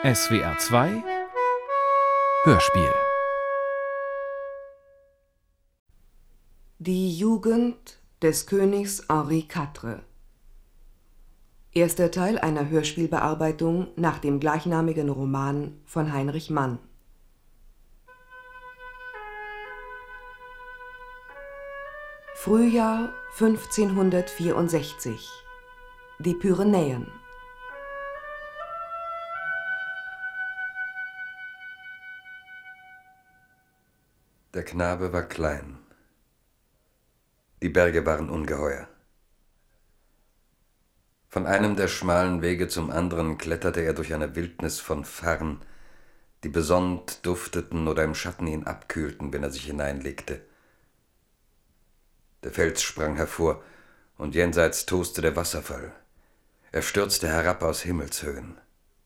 SWR 2 Hörspiel. Die Jugend des Königs Henri IV. Erster Teil einer Hörspielbearbeitung nach dem gleichnamigen Roman von Heinrich Mann. Frühjahr 1564. Die Pyrenäen. Der Knabe war klein. Die Berge waren ungeheuer. Von einem der schmalen Wege zum anderen kletterte er durch eine Wildnis von Farren, die besonnt dufteten oder im Schatten ihn abkühlten, wenn er sich hineinlegte. Der Fels sprang hervor, und jenseits toste der Wasserfall. Er stürzte herab aus Himmelshöhen.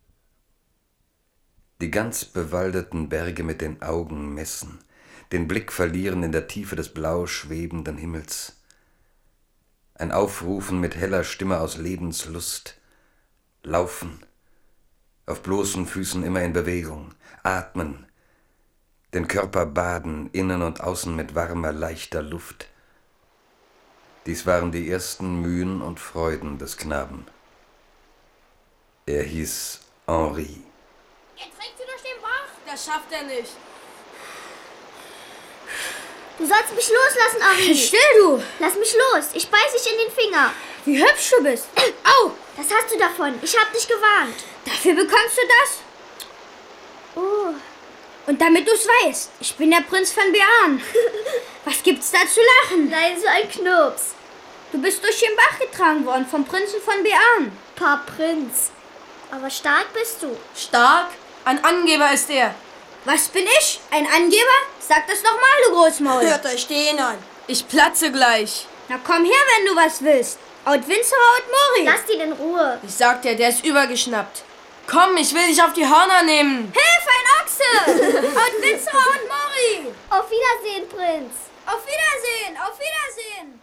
Die ganz bewaldeten Berge mit den Augen messen, den Blick verlieren in der Tiefe des blau schwebenden Himmels. Ein Aufrufen mit heller Stimme aus Lebenslust. Laufen, auf bloßen Füßen immer in Bewegung, atmen, den Körper baden, innen und außen mit warmer, leichter Luft. Dies waren die ersten Mühen und Freuden des Knaben. Er hieß Henri. Er trägt sie durch den Bach. Das schafft er nicht. Du sollst mich loslassen, Henri. Still, du! Lass mich los. Ich beiß dich in den Finger. Wie hübsch du bist. Au! Das hast du davon. Ich hab dich gewarnt. Dafür bekommst du das. Oh. Und damit du's weißt, ich bin der Prinz von Bearn. Was gibt's da zu lachen? Nein, so ein Knirps. Du bist durch den Bach getragen worden vom Prinzen von Bearn. Paar Prinz. Aber stark bist du. Stark? Ein Angeber ist er. Was bin ich? Ein Angeber? Sag das doch mal, du Großmaul. Hört euch den an. Ich platze gleich. Na komm her, wenn du was willst. Out Winzer, out Mori. Lass ihn in Ruhe. Ich sag dir, der ist übergeschnappt. Komm, ich will dich auf die Hörner nehmen. Hilf, ein Ochse! Out Winzer, out Mori. Auf Wiedersehen, Prinz. Auf Wiedersehen, auf Wiedersehen.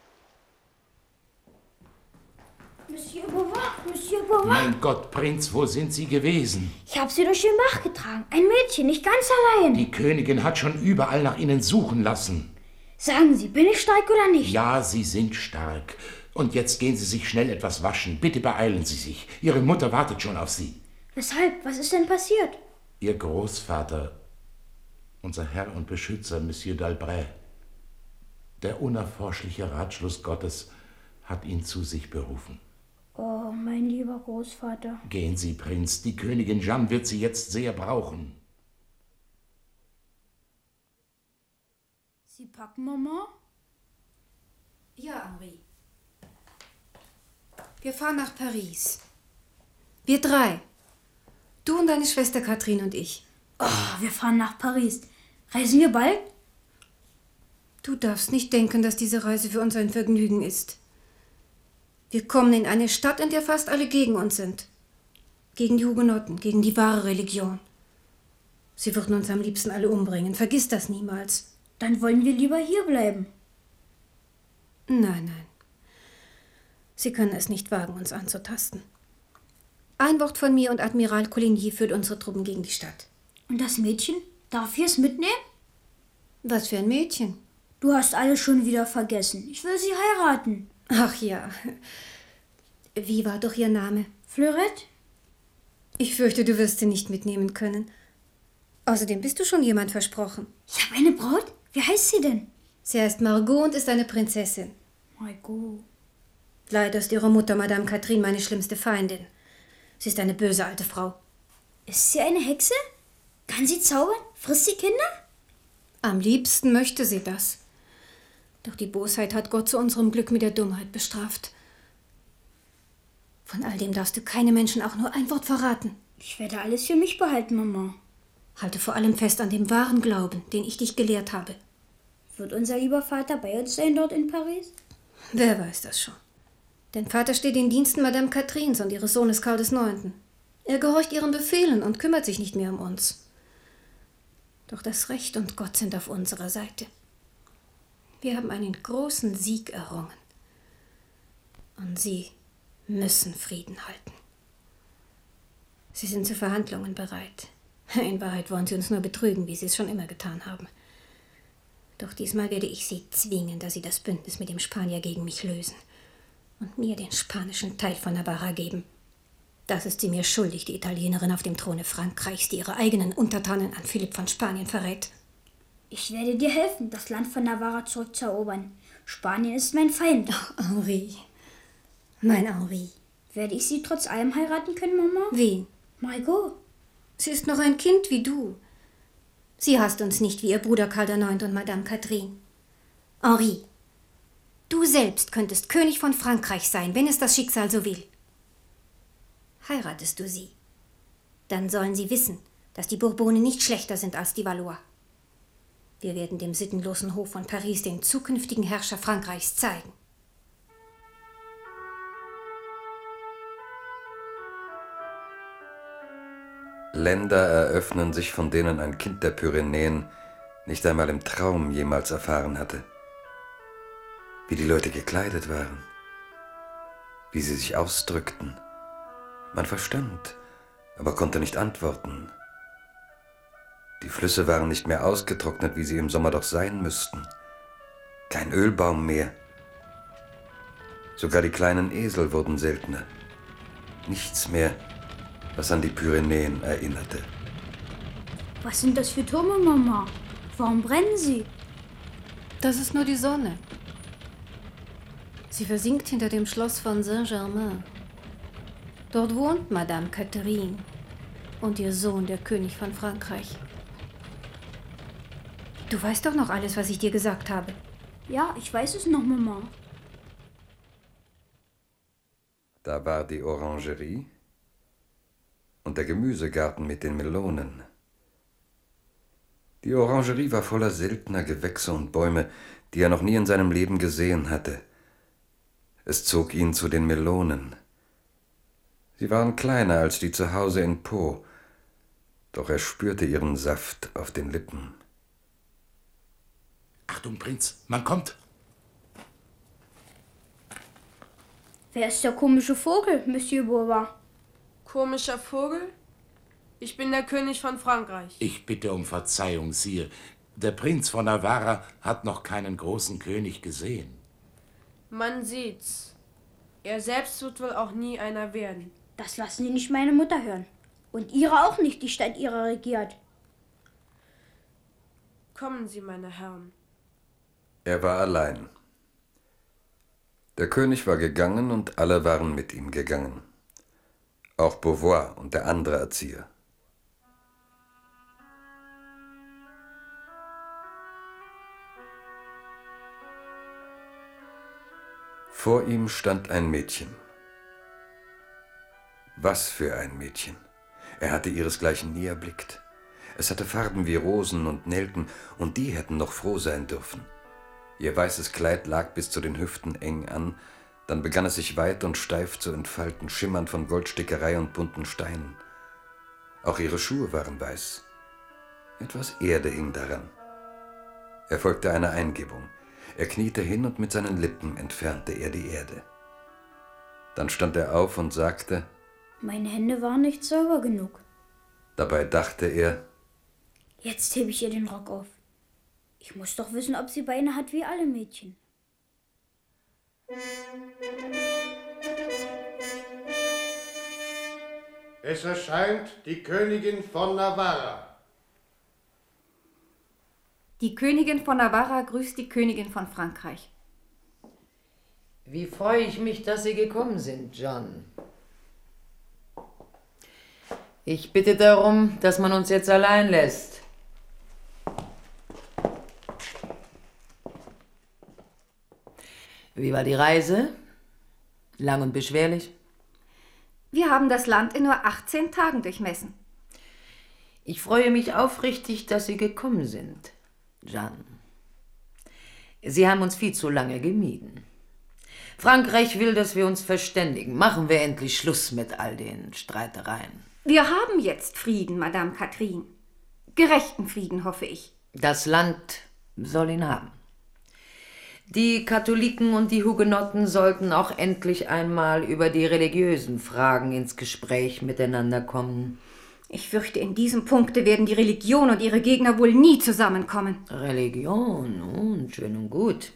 Monsieur Beauvoir. Mein Gott, Prinz, wo sind Sie gewesen? Ich hab sie durch den Bach getragen. Ein Mädchen, nicht ganz allein. Die Königin hat schon überall nach Ihnen suchen lassen. Sagen Sie, bin ich stark oder nicht? Ja, Sie sind stark. Und jetzt gehen Sie sich schnell etwas waschen. Bitte beeilen Sie sich. Ihre Mutter wartet schon auf Sie. Weshalb? Was ist denn passiert? Ihr Großvater, unser Herr und Beschützer, Monsieur d'Albret, der unerforschliche Ratschluss Gottes, hat ihn zu sich berufen. Oh, mein lieber Großvater. Gehen Sie, Prinz. Die Königin Jeanne wird Sie jetzt sehr brauchen. Sie packen, Mama? Ja, Henri. Wir fahren nach Paris. Wir drei. Du und deine Schwester Katrin und ich. Oh, wir fahren nach Paris. Reisen wir bald? Du darfst nicht denken, dass diese Reise für uns ein Vergnügen ist. Wir kommen in eine Stadt, in der fast alle gegen uns sind. Gegen die Hugenotten, gegen die wahre Religion. Sie würden uns am liebsten alle umbringen. Vergiss das niemals. Dann wollen wir lieber hier bleiben. Nein. Sie können es nicht wagen, uns anzutasten. Ein Wort von mir und Admiral Coligny führt unsere Truppen gegen die Stadt. Und das Mädchen? Darf ich es mitnehmen? Was für ein Mädchen? Du hast alles schon wieder vergessen. Ich will sie heiraten. Ach ja. Wie war doch Ihr Name? Fleurette? Ich fürchte, du wirst sie nicht mitnehmen können. Außerdem bist du schon jemand versprochen. Ich habe eine Braut? Wie heißt sie denn? Sie heißt Margot und ist eine Prinzessin. Margot. Leider ist ihre Mutter, Madame Catherine, meine schlimmste Feindin. Sie ist eine böse alte Frau. Ist sie eine Hexe? Kann sie zaubern? Frisst sie Kinder? Am liebsten möchte sie das. Doch die Bosheit hat Gott zu unserem Glück mit der Dummheit bestraft. Von all dem darfst du keine Menschen auch nur ein Wort verraten. Ich werde alles für mich behalten, Mama. Halte vor allem fest an dem wahren Glauben, den ich dich gelehrt habe. Wird unser lieber Vater bei uns sein dort in Paris? Wer weiß das schon. Dein Vater steht in Diensten Madame Catherines und ihres Sohnes Karl IX. Er gehorcht ihren Befehlen und kümmert sich nicht mehr um uns. Doch das Recht und Gott sind auf unserer Seite. Wir haben einen großen Sieg errungen. Und sie müssen Frieden halten. Sie sind zu Verhandlungen bereit. In Wahrheit wollen Sie uns nur betrügen, wie Sie es schon immer getan haben. Doch diesmal werde ich Sie zwingen, dass Sie das Bündnis mit dem Spanier gegen mich lösen und mir den spanischen Teil von Navarra geben. Das ist sie mir schuldig, die Italienerin auf dem Throne Frankreichs, die ihre eigenen Untertanen an Philipp von Spanien verrät. Ich werde dir helfen, das Land von Navarra zurückzuerobern. Spanien ist mein Feind. Oh, Henri. Mein Henri. Werde ich sie trotz allem heiraten können, Mama? Wen? Margot. Sie ist noch ein Kind wie du. Sie hasst uns nicht wie ihr Bruder Karl IX. Und Madame Catherine. Henri, du selbst könntest König von Frankreich sein, wenn es das Schicksal so will. Heiratest du sie, dann sollen sie wissen, dass die Bourbonen nicht schlechter sind als die Valois. Wir werden dem sittenlosen Hof von Paris den zukünftigen Herrscher Frankreichs zeigen. Länder eröffnen sich, von denen ein Kind der Pyrenäen nicht einmal im Traum jemals erfahren hatte. Wie die Leute gekleidet waren, wie sie sich ausdrückten. Man verstand, aber konnte nicht antworten. Die Flüsse waren nicht mehr ausgetrocknet, wie sie im Sommer doch sein müssten. Kein Ölbaum mehr. Sogar die kleinen Esel wurden seltener. Nichts mehr, was an die Pyrenäen erinnerte. Was sind das für Türme, Mama? Warum brennen sie? Das ist nur die Sonne. Sie versinkt hinter dem Schloss von Saint-Germain. Dort wohnt Madame Catherine und ihr Sohn, der König von Frankreich. Du weißt doch noch alles, was ich dir gesagt habe. Ja, ich weiß es noch, Mama. Da war die Orangerie und der Gemüsegarten mit den Melonen. Die Orangerie war voller seltener Gewächse und Bäume, die er noch nie in seinem Leben gesehen hatte. Es zog ihn zu den Melonen. Sie waren kleiner als die zu Hause in Pau, doch er spürte ihren Saft auf den Lippen. Achtung, Prinz, man kommt. Wer ist der komische Vogel, Monsieur Bourbois? Komischer Vogel? Ich bin der König von Frankreich. Ich bitte um Verzeihung, Sire. Der Prinz von Navarra hat noch keinen großen König gesehen. Man sieht's. Er selbst wird wohl auch nie einer werden. Das lassen Sie nicht meine Mutter hören. Und Ihre auch nicht, die statt Ihrer regiert. Kommen Sie, meine Herren. Er war allein. Der König war gegangen und alle waren mit ihm gegangen. Auch Beauvoir und der andere Erzieher. Vor ihm stand ein Mädchen. Was für ein Mädchen! Er hatte ihresgleichen nie erblickt. Es hatte Farben wie Rosen und Nelken, und die hätten noch froh sein dürfen. Ihr weißes Kleid lag bis zu den Hüften eng an, dann begann es sich weit und steif zu entfalten, schimmernd von Goldstickerei und bunten Steinen. Auch ihre Schuhe waren weiß. Etwas Erde hing daran. Er folgte einer Eingebung. Er kniete hin und mit seinen Lippen entfernte er die Erde. Dann stand er auf und sagte: Meine Hände waren nicht sauber genug. Dabei dachte er: Jetzt hebe ich ihr den Rock auf. Ich muss doch wissen, ob sie Beine hat wie alle Mädchen. Es erscheint die Königin von Navarra. Die Königin von Navarra grüßt die Königin von Frankreich. Wie freue ich mich, dass Sie gekommen sind, John. Ich bitte darum, dass man uns jetzt allein lässt. Wie war die Reise? Lang und beschwerlich? Wir haben das Land in nur 18 Tagen durchmessen. Ich freue mich aufrichtig, dass Sie gekommen sind, Jeanne. Sie haben uns viel zu lange gemieden. Frankreich will, dass wir uns verständigen. Machen wir endlich Schluss mit all den Streitereien. Wir haben jetzt Frieden, Madame Catherine. Gerechten Frieden, hoffe ich. Das Land soll ihn haben. Die Katholiken und die Hugenotten sollten auch endlich einmal über die religiösen Fragen ins Gespräch miteinander kommen. Ich fürchte, in diesem Punkte werden die Religion und ihre Gegner wohl nie zusammenkommen. Religion, und schön und gut.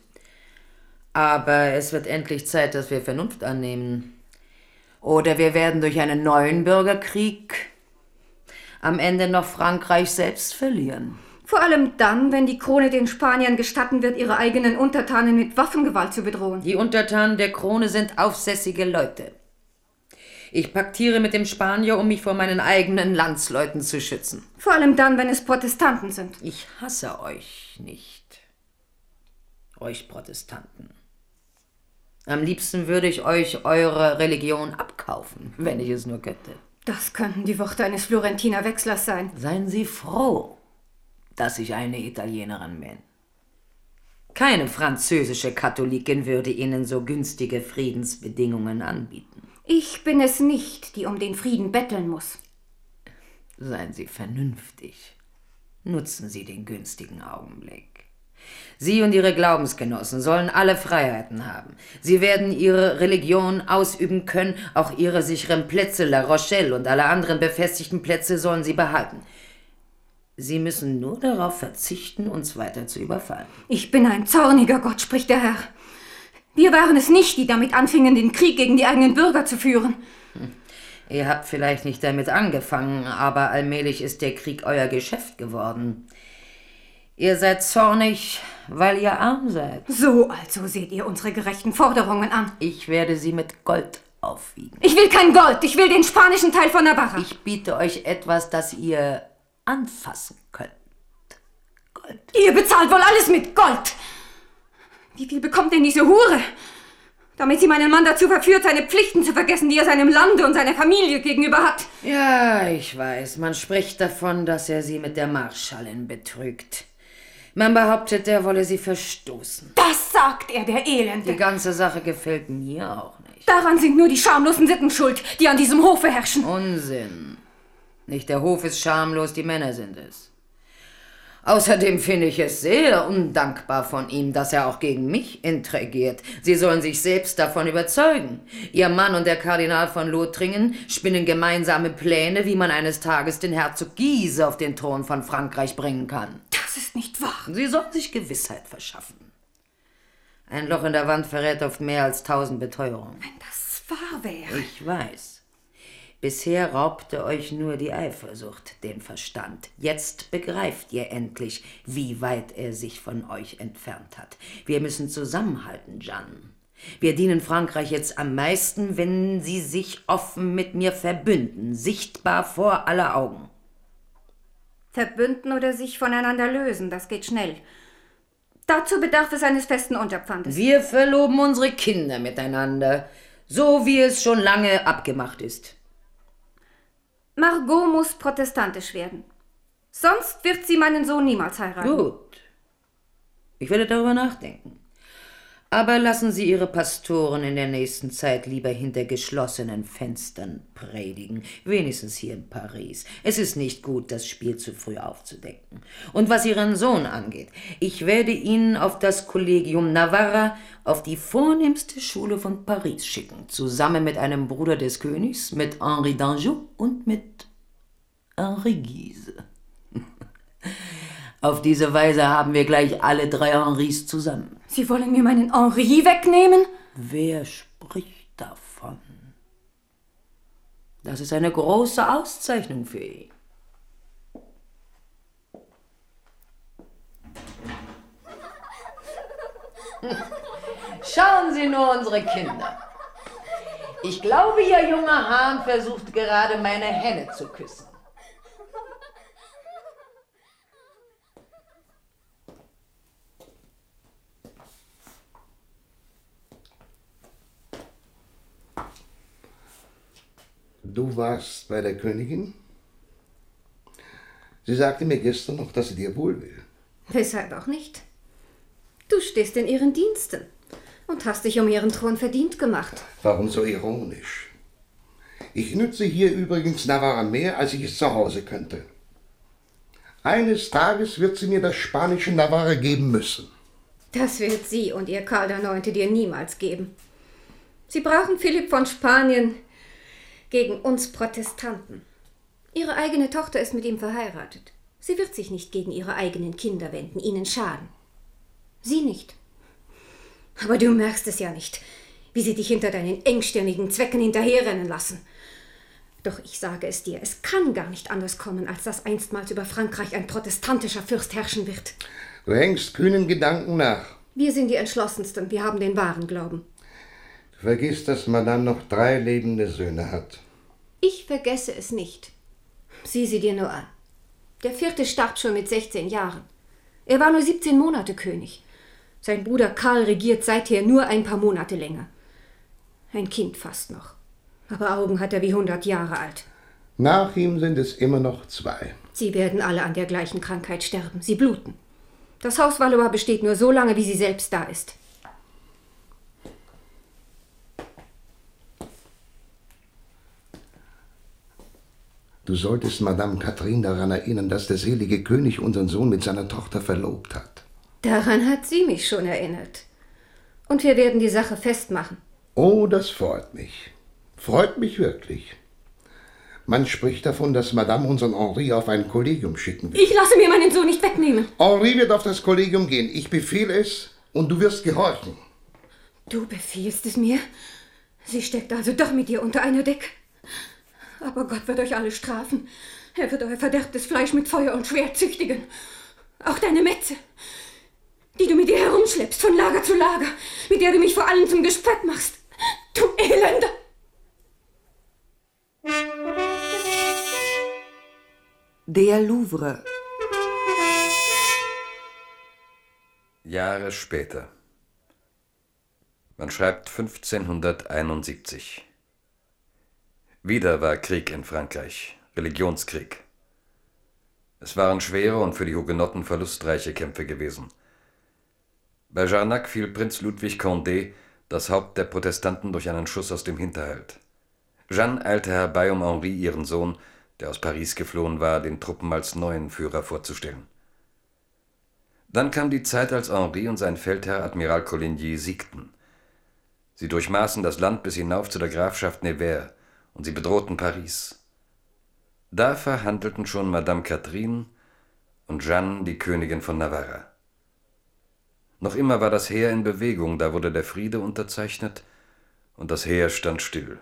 Aber es wird endlich Zeit, dass wir Vernunft annehmen. Oder wir werden durch einen neuen Bürgerkrieg am Ende noch Frankreich selbst verlieren. Vor allem dann, wenn die Krone den Spaniern gestatten wird, ihre eigenen Untertanen mit Waffengewalt zu bedrohen. Die Untertanen der Krone sind aufsässige Leute. Ich paktiere mit dem Spanier, um mich vor meinen eigenen Landsleuten zu schützen. Vor allem dann, wenn es Protestanten sind. Ich hasse euch nicht. Euch Protestanten. Am liebsten würde ich euch eure Religion abkaufen, wenn ich es nur könnte. Das könnten die Worte eines Florentiner Wechslers sein. Seien Sie froh, dass ich eine Italienerin bin. Keine französische Katholikin würde Ihnen so günstige Friedensbedingungen anbieten. Ich bin es nicht, die um den Frieden betteln muss. Seien Sie vernünftig. Nutzen Sie den günstigen Augenblick. Sie und Ihre Glaubensgenossen sollen alle Freiheiten haben. Sie werden ihre Religion ausüben können, auch ihre sicheren Plätze, La Rochelle und alle anderen befestigten Plätze sollen sie behalten. Sie müssen nur darauf verzichten, uns weiter zu überfallen. Ich bin ein zorniger Gott, spricht der Herr. Wir waren es nicht, die damit anfingen, den Krieg gegen die eigenen Bürger zu führen. Ihr habt vielleicht nicht damit angefangen, aber allmählich ist der Krieg euer Geschäft geworden. Ihr seid zornig, weil ihr arm seid. So also seht ihr unsere gerechten Forderungen an. Ich werde sie mit Gold aufwiegen. Ich will kein Gold, ich will den spanischen Teil von Navarra. Ich biete euch etwas, das ihr anfassen könnt. Gold. Ihr bezahlt wohl alles mit Gold. Wie viel bekommt denn diese Hure? Damit sie meinen Mann dazu verführt, seine Pflichten zu vergessen, die er seinem Lande und seiner Familie gegenüber hat. Ja, ich weiß. Man spricht davon, dass er sie mit der Marschallin betrügt. Man behauptet, er wolle sie verstoßen. Das sagt er, der Elende. Die ganze Sache gefällt mir auch nicht. Daran sind nur die schamlosen Sitten schuld, die an diesem Hofe herrschen. Unsinn. Nicht der Hof ist schamlos, die Männer sind es. Außerdem finde ich es sehr undankbar von ihm, dass er auch gegen mich intrigiert. Sie sollen sich selbst davon überzeugen. Ihr Mann und der Kardinal von Lothringen spinnen gemeinsame Pläne, wie man eines Tages den Herzog Guise auf den Thron von Frankreich bringen kann. Das ist nicht wahr. Sie sollen sich Gewissheit verschaffen. Ein Loch in der Wand verrät oft mehr als 1000 Beteuerungen. Wenn das wahr wäre. Ich weiß. Bisher raubte euch nur die Eifersucht den Verstand. Jetzt begreift ihr endlich, wie weit er sich von euch entfernt hat. Wir müssen zusammenhalten, Jeanne. Wir dienen Frankreich jetzt am meisten, wenn sie sich offen mit mir verbünden, sichtbar vor aller Augen. Verbünden oder sich voneinander lösen, das geht schnell. Dazu bedarf es eines festen Unterpfandes. Wir verloben unsere Kinder miteinander, so wie es schon lange abgemacht ist. Margot muss protestantisch werden. Sonst wird sie meinen Sohn niemals heiraten. Gut. Ich werde darüber nachdenken. Aber lassen Sie Ihre Pastoren in der nächsten Zeit lieber hinter geschlossenen Fenstern predigen. Wenigstens hier in Paris. Es ist nicht gut, das Spiel zu früh aufzudecken. Und was Ihren Sohn angeht, ich werde ihn auf das Collegium Navarra, auf die vornehmste Schule von Paris schicken. Zusammen mit einem Bruder des Königs, mit Henri d'Anjou und mit Henri Guise. Auf diese Weise haben wir gleich alle 3 Henris zusammen. Sie wollen mir meinen Henri wegnehmen? Wer spricht davon? Das ist eine große Auszeichnung für ihn. Schauen Sie nur unsere Kinder. Ich glaube, Ihr junger Hahn versucht gerade, meine Henne zu küssen. Du warst bei der Königin? Sie sagte mir gestern noch, dass sie dir wohl will. Weshalb auch nicht? Du stehst in ihren Diensten und hast dich um ihren Thron verdient gemacht. Warum so ironisch? Ich nütze hier übrigens Navarra mehr, als ich es zu Hause könnte. Eines Tages wird sie mir das spanische Navarra geben müssen. Das wird sie und ihr Karl IX. Dir niemals geben. Sie brauchen Philipp von Spanien gegen uns Protestanten. Ihre eigene Tochter ist mit ihm verheiratet. Sie wird sich nicht gegen ihre eigenen Kinder wenden, ihnen schaden. Sie nicht. Aber du merkst es ja nicht, wie sie dich hinter deinen engstirnigen Zwecken hinterherrennen lassen. Doch ich sage es dir, es kann gar nicht anders kommen, als dass einstmals über Frankreich ein protestantischer Fürst herrschen wird. Du hängst kühnen Gedanken nach. Wir sind die Entschlossensten, wir haben den wahren Glauben. Du vergisst, dass Madame noch 3 lebende Söhne hat. Ich vergesse es nicht. Sieh sie dir nur an. Der 4. starb schon mit 16 Jahren. Er war nur 17 Monate König. Sein Bruder Karl regiert seither nur ein paar Monate länger. Ein Kind fast noch. Aber Augen hat er wie 100 Jahre alt. Nach ihm sind es immer noch 2. Sie werden alle an der gleichen Krankheit sterben. Sie bluten. Das Haus Valois besteht nur so lange, wie sie selbst da ist. Du solltest Madame Catherine daran erinnern, dass der selige König unseren Sohn mit seiner Tochter verlobt hat. Daran hat sie mich schon erinnert. Und wir werden die Sache festmachen. Oh, das freut mich. Freut mich wirklich. Man spricht davon, dass Madame unseren Henri auf ein Kollegium schicken will. Ich lasse mir meinen Sohn nicht wegnehmen. Henri wird auf das Kollegium gehen. Ich befehle es und du wirst gehorchen. Du befiehlst es mir? Sie steckt also doch mit dir unter einer Decke. Aber Gott wird euch alle strafen. Er wird euer verderbtes Fleisch mit Feuer und Schwert züchtigen. Auch deine Metze, die du mit dir herumschleppst von Lager zu Lager, mit der du mich vor allem zum Gespött machst. Du Elender! Der Louvre. Jahre später. Man schreibt 1571. Wieder war Krieg in Frankreich, Religionskrieg. Es waren schwere und für die Hugenotten verlustreiche Kämpfe gewesen. Bei Jarnac fiel Prinz Ludwig Condé, das Haupt der Protestanten, durch einen Schuss aus dem Hinterhalt. Jeanne eilte herbei, um Henri, ihren Sohn, der aus Paris geflohen war, den Truppen als neuen Führer vorzustellen. Dann kam die Zeit, als Henri und sein Feldherr Admiral Coligny siegten. Sie durchmaßen das Land bis hinauf zu der Grafschaft Nevers und sie bedrohten Paris. Da verhandelten schon Madame Catherine und Jeanne, die Königin von Navarra. Noch immer war das Heer in Bewegung, da wurde der Friede unterzeichnet und das Heer stand still.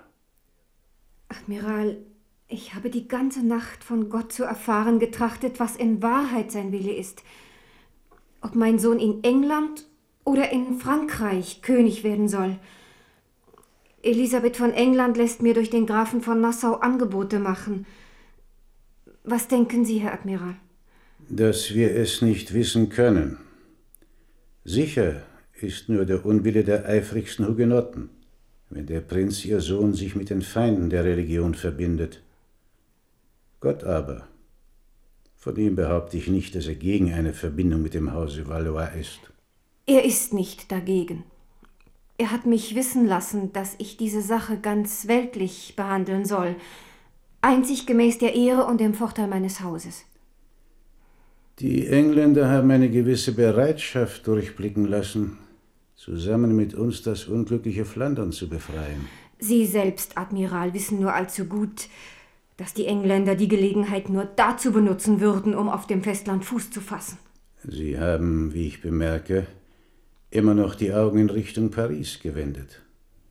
Admiral, ich habe die ganze Nacht von Gott zu erfahren getrachtet, was in Wahrheit sein Wille ist. Ob mein Sohn in England oder in Frankreich König werden soll. Elisabeth von England lässt mir durch den Grafen von Nassau Angebote machen. Was denken Sie, Herr Admiral? Dass wir es nicht wissen können. Sicher ist nur der Unwille der eifrigsten Hugenotten, wenn der Prinz, ihr Sohn, sich mit den Feinden der Religion verbindet. Gott aber, von ihm behaupte ich nicht, dass er gegen eine Verbindung mit dem Hause Valois ist. Er ist nicht dagegen. Er hat mich wissen lassen, dass ich diese Sache ganz weltlich behandeln soll, einzig gemäß der Ehre und dem Vorteil meines Hauses. Die Engländer haben eine gewisse Bereitschaft durchblicken lassen, zusammen mit uns das unglückliche Flandern zu befreien. Sie selbst, Admiral, wissen nur allzu gut, dass die Engländer die Gelegenheit nur dazu benutzen würden, um auf dem Festland Fuß zu fassen. Sie haben, wie ich bemerke, immer noch die Augen in Richtung Paris gewendet.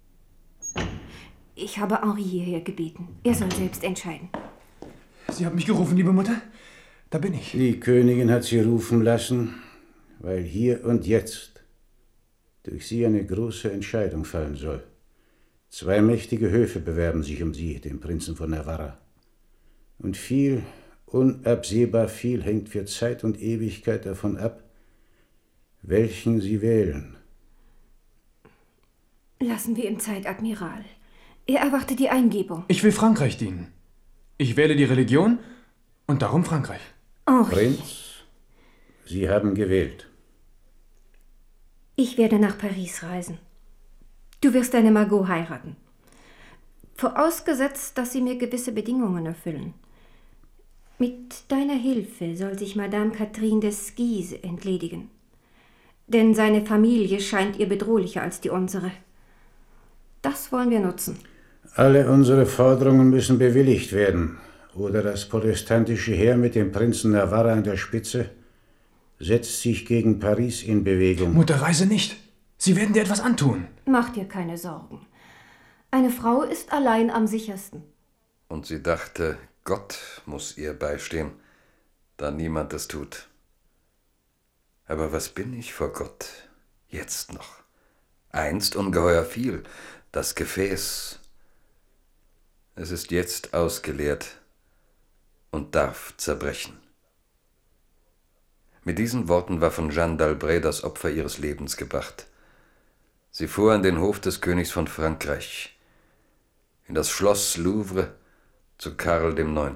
Ich habe Henri hierher gebeten. Er soll selbst entscheiden. Sie haben mich gerufen, liebe Mutter? Da bin ich. Die Königin hat Sie rufen lassen, weil hier und jetzt durch Sie eine große Entscheidung fallen soll. 2 mächtige Höfe bewerben sich um Sie, den Prinzen von Navarra. Und viel, unabsehbar viel, hängt für Zeit und Ewigkeit davon ab, welchen Sie wählen. Lassen wir ihm Zeit, Admiral. Er erwartet die Eingebung. Ich will Frankreich dienen. Ich wähle die Religion und darum Frankreich. Henri. Prinz, Sie haben gewählt. Ich werde nach Paris reisen. Du wirst deine Margot heiraten. Vorausgesetzt, dass sie mir gewisse Bedingungen erfüllen. Mit deiner Hilfe soll sich Madame Catherine des Guise entledigen. Denn seine Familie scheint ihr bedrohlicher als die unsere. Das wollen wir nutzen. Alle unsere Forderungen müssen bewilligt werden, oder das protestantische Heer mit dem Prinzen Navarra an der Spitze setzt sich gegen Paris in Bewegung. Mutter, reise nicht. Sie werden dir etwas antun. Mach dir keine Sorgen. Eine Frau ist allein am sichersten. Und sie dachte, Gott muss ihr beistehen, da niemand es tut. Aber was bin ich vor Gott, jetzt noch? Einst ungeheuer viel, das Gefäß. Es ist jetzt ausgeleert und darf zerbrechen. Mit diesen Worten war von Jeanne d'Albret das Opfer ihres Lebens gebracht. Sie fuhr an den Hof des Königs von Frankreich, in das Schloss Louvre zu Karl IX.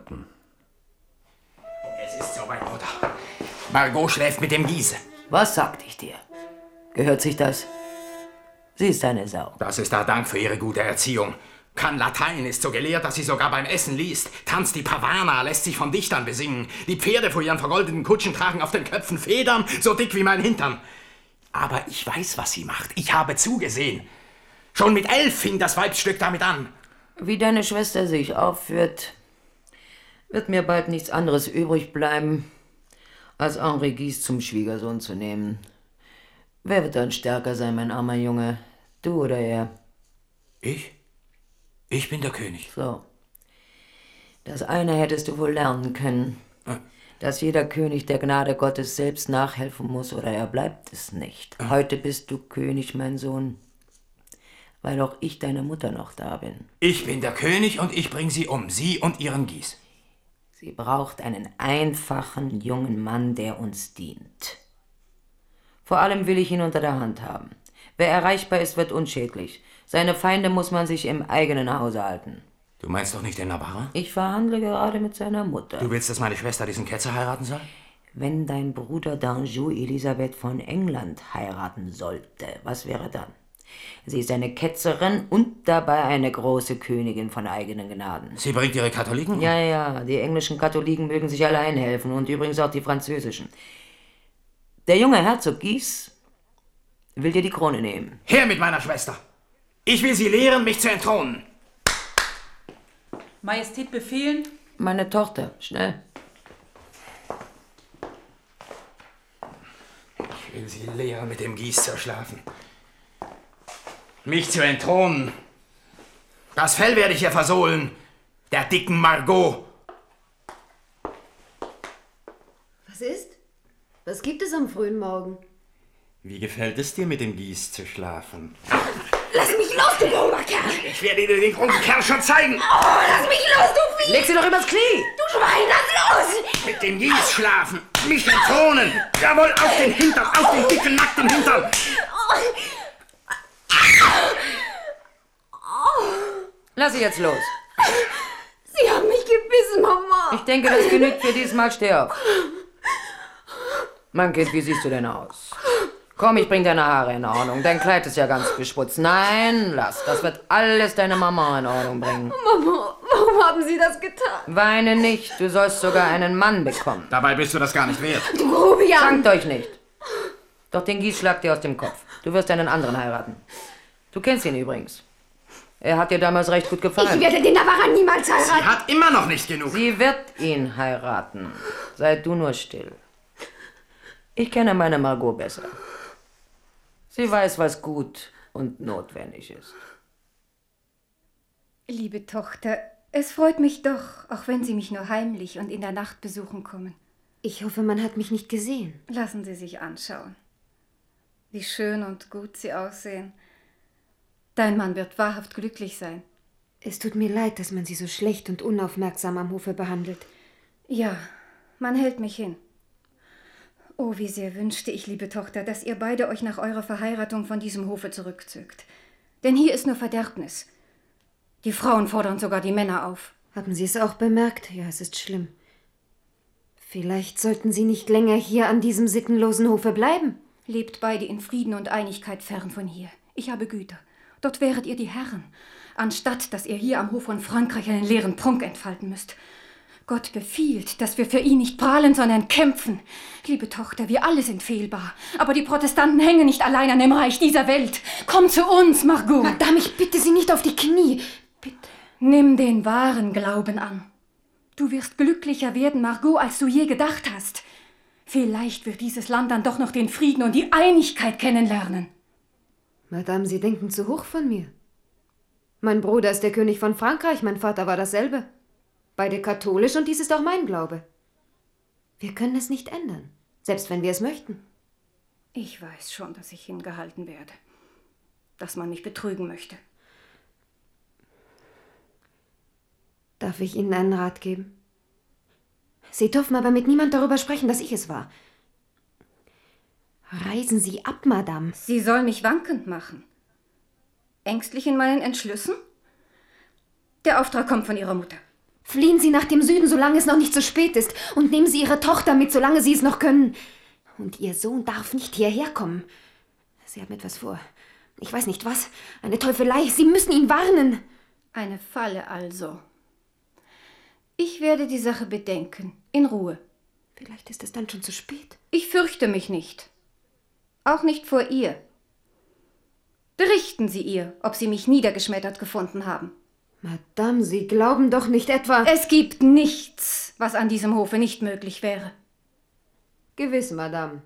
Es ist soweit, Mutter. Margot schläft mit dem Giese. Was sagte ich dir? Gehört sich das? Sie ist eine Sau. Das ist der Dank für ihre gute Erziehung. Kann Latein, ist so gelehrt, dass sie sogar beim Essen liest. Tanzt die Pavana, lässt sich von Dichtern besingen. Die Pferde vor ihren vergoldeten Kutschen tragen auf den Köpfen Federn, so dick wie mein Hintern. Aber ich weiß, was sie macht. Ich habe zugesehen. Schon mit 11 fing das Weibsstück damit an. Wie deine Schwester sich aufführt, wird mir bald nichts anderes übrig bleiben, als Henri Guise zum Schwiegersohn zu nehmen. Wer wird dann stärker sein, mein armer Junge? Du oder er? Ich? Ich bin der König. So. Das eine hättest du wohl lernen können. Dass jeder König der Gnade Gottes selbst nachhelfen muss, oder er bleibt es nicht. Heute bist du König, mein Sohn, weil auch ich, deine Mutter, noch da bin. Ich bin der König und ich bringe sie um, sie und ihren Gies. Sie braucht einen einfachen jungen Mann, der uns dient. Vor allem will ich ihn unter der Hand haben. Wer erreichbar ist, wird unschädlich. Seine Feinde muss man sich im eigenen Hause halten. Du meinst doch nicht den Navarra? Ich verhandle gerade mit seiner Mutter. Du willst, dass meine Schwester diesen Ketzer heiraten soll? Wenn dein Bruder d'Anjou Elisabeth von England heiraten sollte, was wäre dann? Sie ist eine Ketzerin und dabei eine große Königin von eigenen Gnaden. Sie bringt ihre Katholiken um? Ja, die englischen Katholiken mögen sich allein helfen und übrigens auch die französischen. Der junge Herzog Guise will dir die Krone nehmen. Her mit meiner Schwester! Ich will sie lehren, mich zu entthronen. Majestät befehlen? Meine Tochter, schnell. Ich will sie lehren, mit dem Guise zu schlafen. Mich zu entthronen. Das Fell werde ich ihr versohlen, der dicken Margot. Was ist? Was gibt es am frühen Morgen? Wie gefällt es dir, mit dem Guise zu schlafen? Lass mich los, du krummer Kerl! Ich werde dir den krummen Kerl schon zeigen! Oh, lass mich los, du Vieh! Leg sie doch übers Knie! Du Schwein, lass los! Mit dem Guise schlafen, mich entthronen! Jawohl, auf den Hintern, auf den dicken, nackten Hintern! Lass sie jetzt los! Sie haben mich gebissen, Mama! Ich denke, das genügt für diesmal. Steh auf. Mein Kind, wie siehst du denn aus? Komm, ich bring deine Haare in Ordnung. Dein Kleid ist ja ganz besputzt. Nein, lass. Das wird alles deine Mama in Ordnung bringen. Mama, warum haben Sie das getan? Weine nicht. Du sollst sogar einen Mann bekommen. Dabei bist du das gar nicht wert. Du Grobian! Zankt euch nicht. Doch den Guise schlag dir aus dem Kopf. Du wirst einen anderen heiraten. Du kennst ihn übrigens. Er hat dir damals recht gut gefallen. Ich werde den Navarra niemals heiraten. Sie hat immer noch nicht genug. Sie wird ihn heiraten. Sei du nur still. Ich kenne meine Margot besser. Sie weiß, was gut und notwendig ist. Liebe Tochter, es freut mich doch, auch wenn Sie mich nur heimlich und in der Nacht besuchen kommen. Ich hoffe, man hat mich nicht gesehen. Lassen Sie sich anschauen. Wie schön und gut Sie aussehen. Dein Mann wird wahrhaft glücklich sein. Es tut mir leid, dass man Sie so schlecht und unaufmerksam am Hofe behandelt. Ja, man hält mich hin. Oh, wie sehr wünschte ich, liebe Tochter, dass ihr beide euch nach eurer Verheiratung von diesem Hofe zurückzögt. Denn hier ist nur Verderbnis. Die Frauen fordern sogar die Männer auf. Haben Sie es auch bemerkt? Ja, es ist schlimm. Vielleicht sollten Sie nicht länger hier an diesem sittenlosen Hofe bleiben. Lebt beide in Frieden und Einigkeit fern von hier. Ich habe Güter. Dort wäret ihr die Herren, anstatt dass ihr hier am Hof von Frankreich einen leeren Prunk entfalten müsst. Gott befiehlt, dass wir für ihn nicht prahlen, sondern kämpfen. Liebe Tochter, wir alle sind fehlbar. Aber die Protestanten hängen nicht allein an dem Reich dieser Welt. Komm zu uns, Margot. Madame, ich bitte Sie nicht auf die Knie. Bitte. Nimm den wahren Glauben an. Du wirst glücklicher werden, Margot, als du je gedacht hast. Vielleicht wird dieses Land dann doch noch den Frieden und die Einigkeit kennenlernen. Madame, Sie denken zu hoch von mir. Mein Bruder ist der König von Frankreich, mein Vater war dasselbe. Beide katholisch und dies ist auch mein Glaube. Wir können es nicht ändern, selbst wenn wir es möchten. Ich weiß schon, dass ich hingehalten werde. Dass man mich betrügen möchte. Darf ich Ihnen einen Rat geben? Sie dürfen aber mit niemand darüber sprechen, dass ich es war. Reisen Sie ab, Madame. Sie soll mich wankend machen. Ängstlich in meinen Entschlüssen? Der Auftrag kommt von Ihrer Mutter. Fliehen Sie nach dem Süden, solange es noch nicht zu spät ist. Und nehmen Sie Ihre Tochter mit, solange Sie es noch können. Und Ihr Sohn darf nicht hierher kommen. Sie haben etwas vor. Ich weiß nicht was. Eine Teufelei. Sie müssen ihn warnen. Eine Falle also. Ich werde die Sache bedenken. In Ruhe. Vielleicht ist es dann schon zu spät. Ich fürchte mich nicht. Auch nicht vor ihr. Berichten Sie ihr, ob Sie mich niedergeschmettert gefunden haben. Madame, Sie glauben doch nicht etwa... Es gibt nichts, was an diesem Hofe nicht möglich wäre. Gewiss, Madame.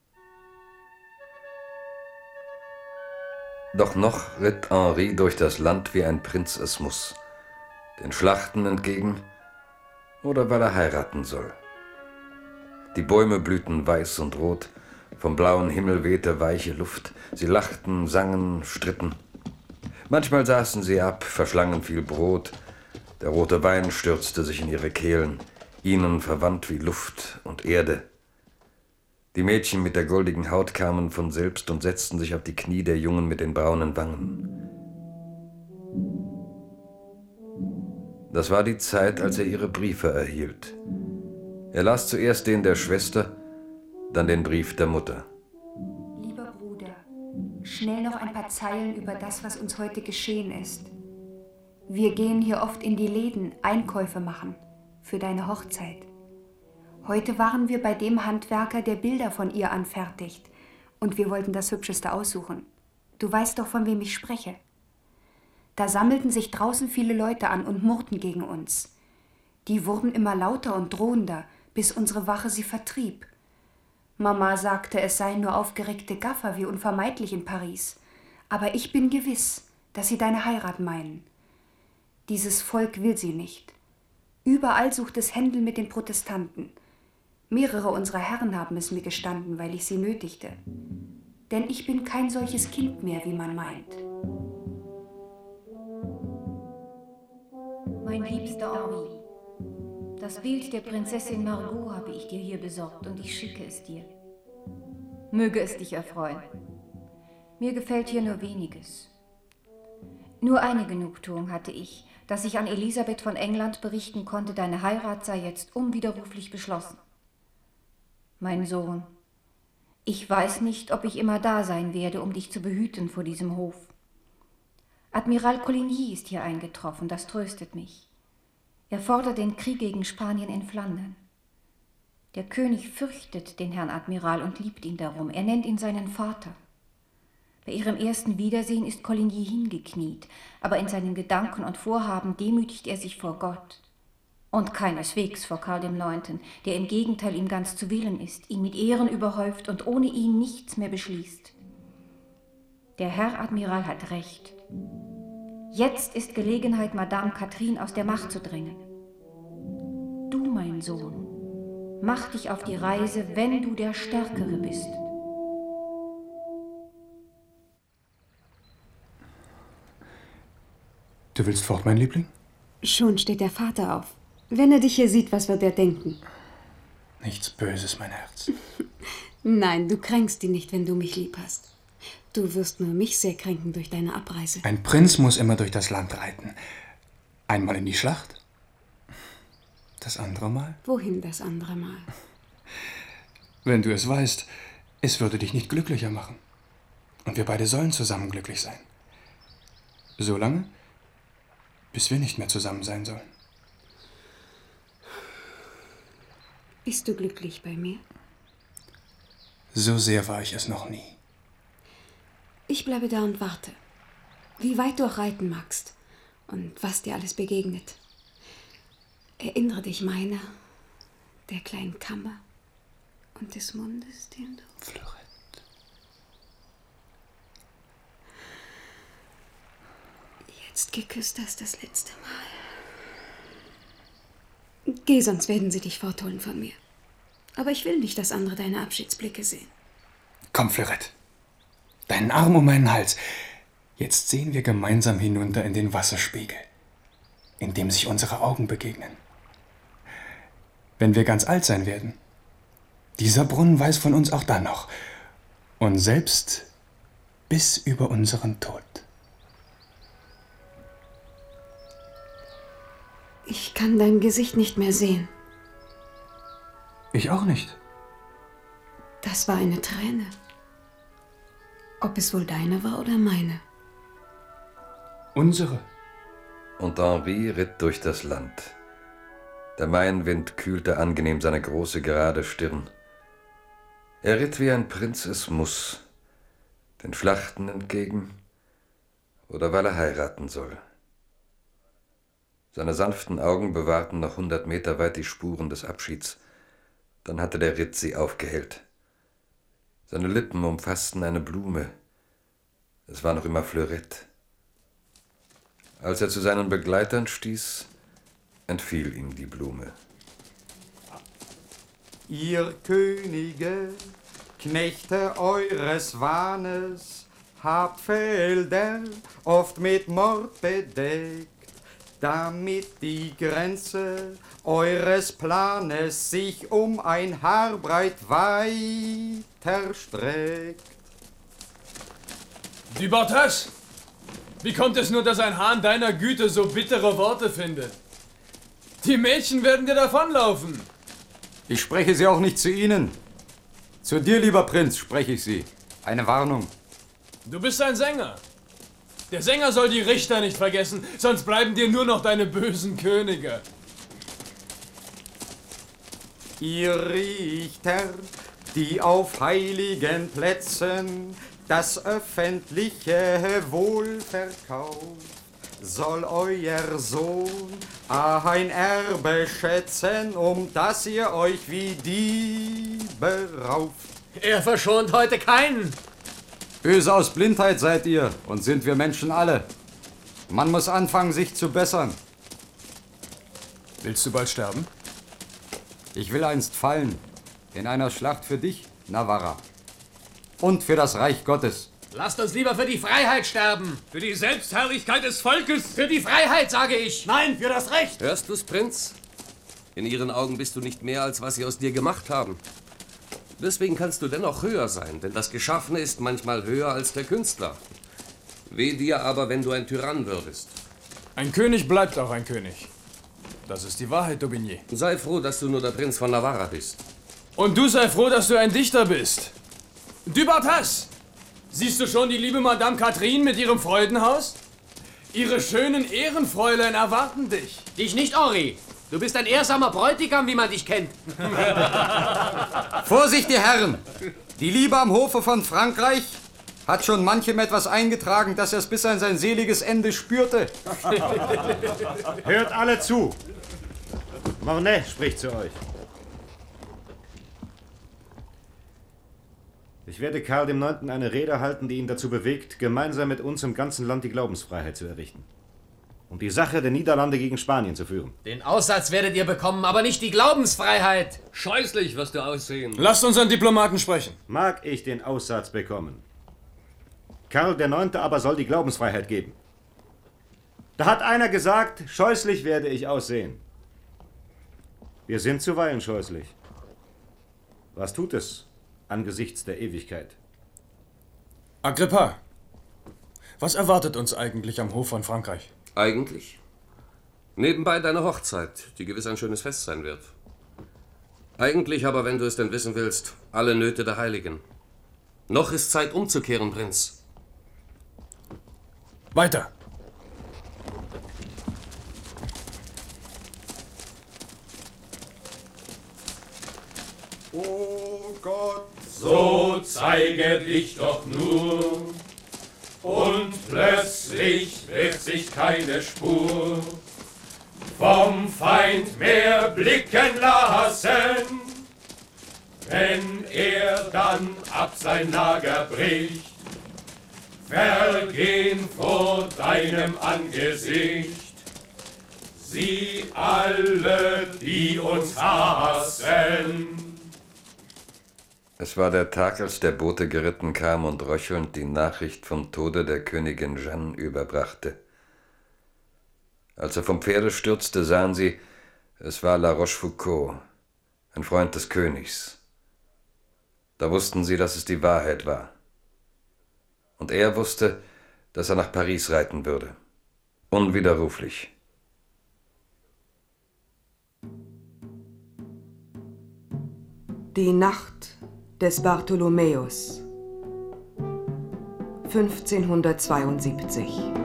Doch noch ritt Henri durch das Land, wie ein Prinz es muss. Den Schlachten entgegen oder weil er heiraten soll. Die Bäume blühten weiß und rot, vom blauen Himmel wehte weiche Luft. Sie lachten, sangen, stritten. Manchmal saßen sie ab, verschlangen viel Brot. Der rote Wein stürzte sich in ihre Kehlen, ihnen verwandt wie Luft und Erde. Die Mädchen mit der goldigen Haut kamen von selbst und setzten sich auf die Knie der Jungen mit den braunen Wangen. Das war die Zeit, als er ihre Briefe erhielt. Er las zuerst den der Schwester, dann den Brief der Mutter. Lieber Bruder, schnell noch ein paar Zeilen über das, was uns heute geschehen ist. Wir gehen hier oft in die Läden, Einkäufe machen, für deine Hochzeit. Heute waren wir bei dem Handwerker, der Bilder von ihr anfertigt, und wir wollten das Hübscheste aussuchen. Du weißt doch, von wem ich spreche. Da sammelten sich draußen viele Leute an und murrten gegen uns. Die wurden immer lauter und drohender, bis unsere Wache sie vertrieb. Mama sagte, es seien nur aufgeregte Gaffer wie unvermeidlich in Paris. Aber ich bin gewiss, dass sie deine Heirat meinen. Dieses Volk will sie nicht. Überall sucht es Händel mit den Protestanten. Mehrere unserer Herren haben es mir gestanden, weil ich sie nötigte. Denn ich bin kein solches Kind mehr, wie man meint. Mein liebster Henri, das Bild der Prinzessin Margot habe ich dir hier besorgt und ich schicke es dir. Möge es dich erfreuen. Mir gefällt hier nur weniges. Nur eine Genugtuung hatte ich, dass ich an Elisabeth von England berichten konnte, deine Heirat sei jetzt unwiderruflich beschlossen. Mein Sohn, ich weiß nicht, ob ich immer da sein werde, um dich zu behüten vor diesem Hof. Admiral Coligny ist hier eingetroffen, das tröstet mich. Er fordert den Krieg gegen Spanien in Flandern. Der König fürchtet den Herrn Admiral und liebt ihn darum. Er nennt ihn seinen Vater. Bei ihrem ersten Wiedersehen ist Coligny hingekniet, aber in seinen Gedanken und Vorhaben demütigt er sich vor Gott. Und keineswegs vor Karl IX., der im Gegenteil ihm ganz zu Willen ist, ihn mit Ehren überhäuft und ohne ihn nichts mehr beschließt. Der Herr Admiral hat recht. Jetzt ist Gelegenheit, Madame Catherine aus der Macht zu drängen. Du, mein Sohn, mach dich auf die Reise, wenn du der Stärkere bist. Du willst fort, mein Liebling? Schon steht der Vater auf. Wenn er dich hier sieht, was wird er denken? Nichts Böses, mein Herz. Nein, du kränkst ihn nicht, wenn du mich lieb hast. Du wirst nur mich sehr kränken durch deine Abreise. Ein Prinz muss immer durch das Land reiten. Einmal in die Schlacht, das andere Mal. Wohin das andere Mal? Wenn du es weißt, es würde dich nicht glücklicher machen. Und wir beide sollen zusammen glücklich sein. Solange, bis wir nicht mehr zusammen sein sollen. Bist du glücklich bei mir? So sehr war ich es noch nie. Ich bleibe da und warte. Wie weit du auch reiten magst und was dir alles begegnet. Erinnere dich meiner, der kleinen Kammer und des Mundes, den du... Fleurette. Jetzt geküsst hast das letzte Mal. Geh, sonst werden sie dich fortholen von mir. Aber ich will nicht, dass andere deine Abschiedsblicke sehen. Komm, Fleurette. Deinen Arm um meinen Hals. Jetzt sehen wir gemeinsam hinunter in den Wasserspiegel, in dem sich unsere Augen begegnen. Wenn wir ganz alt sein werden, dieser Brunnen weiß von uns auch dann noch. Und selbst bis über unseren Tod. Ich kann dein Gesicht nicht mehr sehen. Ich auch nicht. Das war eine Träne. Ob es wohl deine war oder meine? Unsere. Und Henri ritt durch das Land. Der Mainwind kühlte angenehm seine große, gerade Stirn. Er ritt wie ein Prinz es muss, den Schlachten entgegen oder weil er heiraten soll. Seine sanften Augen bewahrten noch 100 Meter weit die Spuren des Abschieds. Dann hatte der Ritt sie aufgehellt. Seine Lippen umfassten eine Blume. Es war noch immer Fleurette. Als er zu seinen Begleitern stieß, entfiel ihm die Blume. Ihr Könige, Knechte eures Wahnes, habt Felder oft mit Mord bedeckt, damit die Grenze eures Planes sich um ein Haar breit weiter streckt. Du Bartas, wie kommt es nur, dass ein Hahn deiner Güte so bittere Worte findet? Die Mädchen werden dir davonlaufen. Ich spreche sie auch nicht zu Ihnen. Zu dir, lieber Prinz, spreche ich sie. Eine Warnung. Du bist ein Sänger. Der Sänger soll die Richter nicht vergessen, sonst bleiben dir nur noch deine bösen Könige. Ihr Richter, die auf heiligen Plätzen das öffentliche Wohl verkauft, soll euer Sohn ein Erbe schätzen, um das ihr euch wie Diebe rauft. Er verschont heute keinen. Böse aus Blindheit seid ihr und sind wir Menschen alle. Man muss anfangen, sich zu bessern. Willst du bald sterben? Ich will einst fallen. In einer Schlacht für dich, Navarra. Und für das Reich Gottes. Lasst uns lieber für die Freiheit sterben. Für die Selbstherrlichkeit des Volkes. Für die Freiheit, sage ich. Nein, für das Recht. Hörst du's, Prinz? In ihren Augen bist du nicht mehr, als was sie aus dir gemacht haben. Deswegen kannst du dennoch höher sein, denn das Geschaffene ist manchmal höher als der Künstler. Weh dir aber, wenn du ein Tyrann würdest. Ein König bleibt auch ein König. Das ist die Wahrheit, Daubigny. Sei froh, dass du nur der Prinz von Navarra bist. Und du sei froh, dass du ein Dichter bist. Du Bartas! Siehst du schon die liebe Madame Catherine mit ihrem Freudenhaus? Ihre schönen Ehrenfräulein erwarten dich. Dich nicht, Henri. Du bist ein ehrsamer Bräutigam, wie man dich kennt. Vorsicht, ihr Herren! Die Liebe am Hofe von Frankreich hat schon manchem etwas eingetragen, dass er es bis an sein seliges Ende spürte. Hört alle zu! Mornay spricht zu euch. Ich werde Karl IX. Eine Rede halten, die ihn dazu bewegt, gemeinsam mit uns im ganzen Land die Glaubensfreiheit zu errichten. Und die Sache der Niederlande gegen Spanien zu führen. Den Aussatz werdet ihr bekommen, aber nicht die Glaubensfreiheit. Scheußlich, was du aussehen. Lasst unseren Diplomaten sprechen. Mag ich den Aussatz bekommen. Karl IX. Aber soll die Glaubensfreiheit geben. Da hat einer gesagt, scheußlich werde ich aussehen. Wir sind zuweilen scheußlich. Was tut es angesichts der Ewigkeit? Agrippa, was erwartet uns eigentlich am Hof von Frankreich? Eigentlich? Nebenbei deine Hochzeit, die gewiss ein schönes Fest sein wird. Eigentlich aber, wenn du es denn wissen willst, alle Nöte der Heiligen. Noch ist Zeit umzukehren, Prinz. Weiter! O Gott, so zeige dich doch nur. Und plötzlich wird sich keine Spur vom Feind mehr blicken lassen. Wenn er dann ab sein Lager bricht, vergehen vor deinem Angesicht sie alle, die uns hassen. Es war der Tag, als der Bote geritten kam und röchelnd die Nachricht vom Tode der Königin Jeanne überbrachte. Als er vom Pferde stürzte, sahen sie, es war La Rochefoucauld, ein Freund des Königs. Da wussten sie, dass es die Wahrheit war. Und er wusste, dass er nach Paris reiten würde. Unwiderruflich. Die Nacht des Bartholomäus 1572.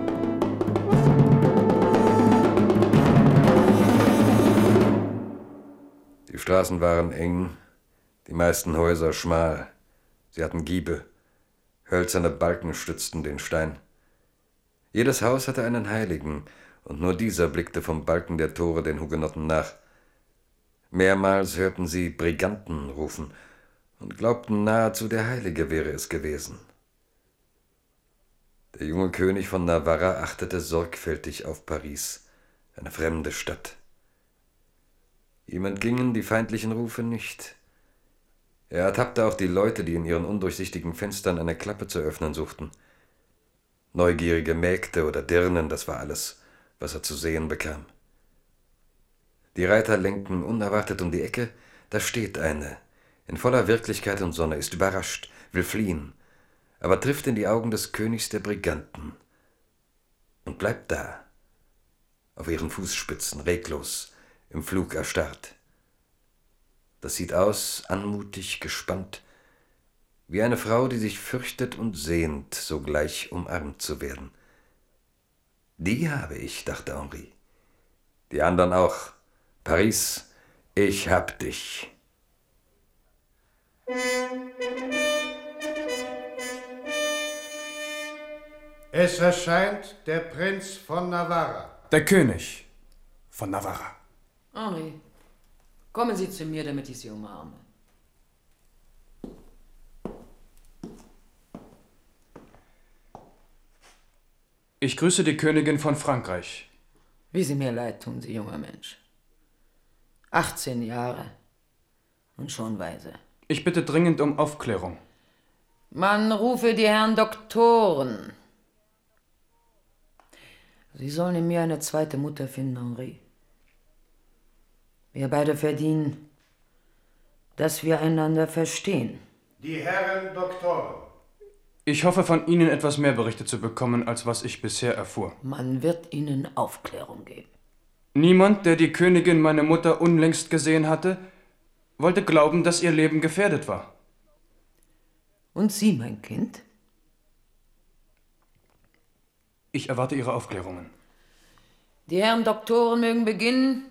Die Straßen waren eng, die meisten Häuser schmal. Sie hatten Giebel, hölzerne Balken stützten den Stein. Jedes Haus hatte einen Heiligen, und nur dieser blickte vom Balken der Tore den Hugenotten nach. Mehrmals hörten sie Briganten rufen und glaubten nahezu, der Heilige wäre es gewesen. Der junge König von Navarra achtete sorgfältig auf Paris, eine fremde Stadt. Ihm entgingen die feindlichen Rufe nicht. Er ertappte auch die Leute, die in ihren undurchsichtigen Fenstern eine Klappe zu öffnen suchten. Neugierige Mägde oder Dirnen, das war alles, was er zu sehen bekam. Die Reiter lenken unerwartet um die Ecke, da steht eine, in voller Wirklichkeit und Sonne, ist überrascht, will fliehen, aber trifft in die Augen des Königs der Briganten und bleibt da, auf ihren Fußspitzen, reglos, im Flug erstarrt. Das sieht aus, anmutig, gespannt, wie eine Frau, die sich fürchtet und sehnt, sogleich umarmt zu werden. Die habe ich, dachte Henri. Die anderen auch. Paris, ich hab dich. Es erscheint der Prinz von Navarra. Der König von Navarra. Henri, kommen Sie zu mir, damit ich Sie umarme. Ich grüße die Königin von Frankreich. Wie Sie mir leid tun, Sie junger Mensch. 18 Jahre und schon weise. Ich bitte dringend um Aufklärung. Man rufe die Herren Doktoren. Sie sollen in mir eine zweite Mutter finden, Henri. Wir beide verdienen, dass wir einander verstehen. Die Herren Doktoren. Ich hoffe, von Ihnen etwas mehr Berichte zu bekommen, als was ich bisher erfuhr. Man wird Ihnen Aufklärung geben. Niemand, der die Königin, meine Mutter, unlängst gesehen hatte, wollte glauben, dass ihr Leben gefährdet war. Und Sie, mein Kind? Ich erwarte Ihre Aufklärungen. Die Herren Doktoren mögen beginnen.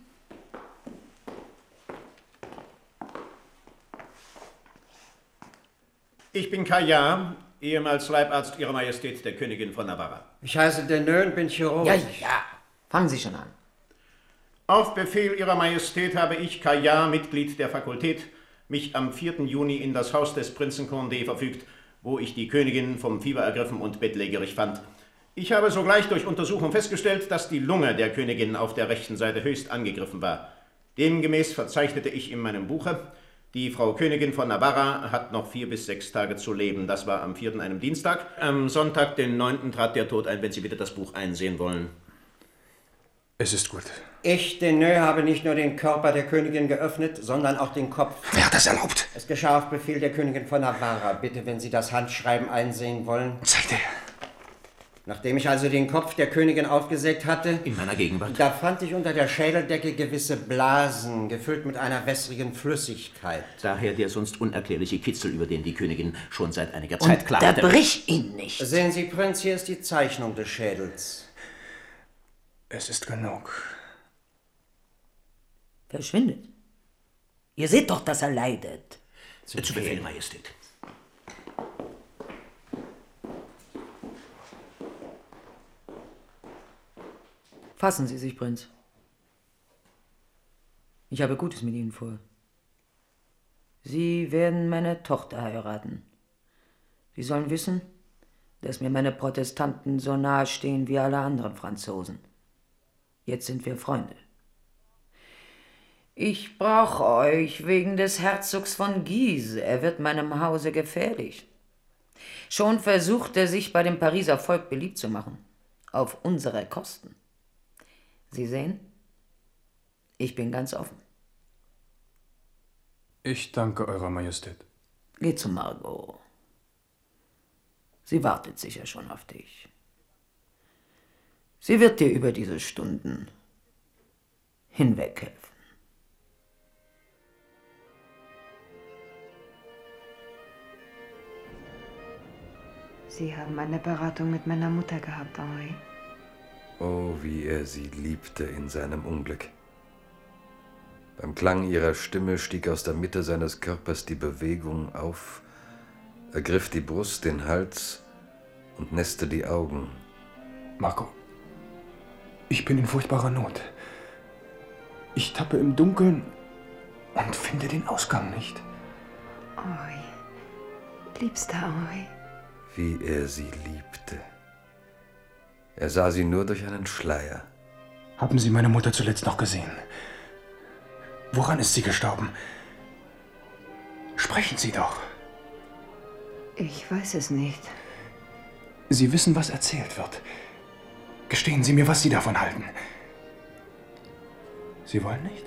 Ich bin Caillard, ehemals Leibarzt Ihrer Majestät der Königin von Navarra. Ich heiße Deneux und bin Chirurg. Ja, fangen Sie schon an. Auf Befehl Ihrer Majestät habe ich, Caillard, Mitglied der Fakultät, mich am 4. Juni in das Haus des Prinzen Condé verfügt, wo ich die Königin vom Fieber ergriffen und bettlägerig fand. Ich habe sogleich durch Untersuchung festgestellt, dass die Lunge der Königin auf der rechten Seite höchst angegriffen war. Demgemäß verzeichnete ich in meinem Buche: Die Frau Königin von Navarra hat noch 4 bis 6 Tage zu leben. Das war am 4., einem Dienstag. Am Sonntag, den 9., trat der Tod ein, wenn Sie bitte das Buch einsehen wollen. Es ist gut. Ich, Deneux, habe nicht nur den Körper der Königin geöffnet, sondern auch den Kopf. Wer hat das erlaubt? Es geschah auf Befehl der Königin von Navarra. Bitte, wenn Sie das Handschreiben einsehen wollen. Zeig dir. Nachdem ich also den Kopf der Königin aufgesägt hatte... In meiner Gegenwart? Da fand ich unter der Schädeldecke gewisse Blasen, gefüllt mit einer wässrigen Flüssigkeit. Daher der sonst unerklärliche Kitzel, über den die Königin schon seit einiger Zeit klagte. Unterbrich ihn nicht. Sehen Sie, Prinz, hier ist die Zeichnung des Schädels. Es ist genug. Verschwindet. Ihr seht doch, dass er leidet. Zu Befehl, Majestät. Fassen Sie sich, Prinz. Ich habe Gutes mit Ihnen vor. Sie werden meine Tochter heiraten. Sie sollen wissen, dass mir meine Protestanten so nahe stehen wie alle anderen Franzosen. Jetzt sind wir Freunde. Ich brauche euch wegen des Herzogs von Guise. Er wird meinem Hause gefährlich. Schon versucht er, sich bei dem Pariser Volk beliebt zu machen. Auf unsere Kosten. Sie sehen, ich bin ganz offen. Ich danke Eurer Majestät. Geh zu Margot. Sie wartet sicher schon auf dich. Sie wird dir über diese Stunden hinweghelfen. Sie haben eine Beratung mit meiner Mutter gehabt, Henri. Oh, wie er sie liebte in seinem Unglück. Beim Klang ihrer Stimme stieg aus der Mitte seines Körpers die Bewegung auf, ergriff die Brust, den Hals und nässte die Augen. Marco, ich bin in furchtbarer Not. Ich tappe im Dunkeln und finde den Ausgang nicht. Henri, liebster Henri. Wie er sie liebte. Er sah sie nur durch einen Schleier. Haben Sie meine Mutter zuletzt noch gesehen? Woran ist sie gestorben? Sprechen Sie doch. Ich weiß es nicht. Sie wissen, was erzählt wird. Gestehen Sie mir, was Sie davon halten. Sie wollen nicht?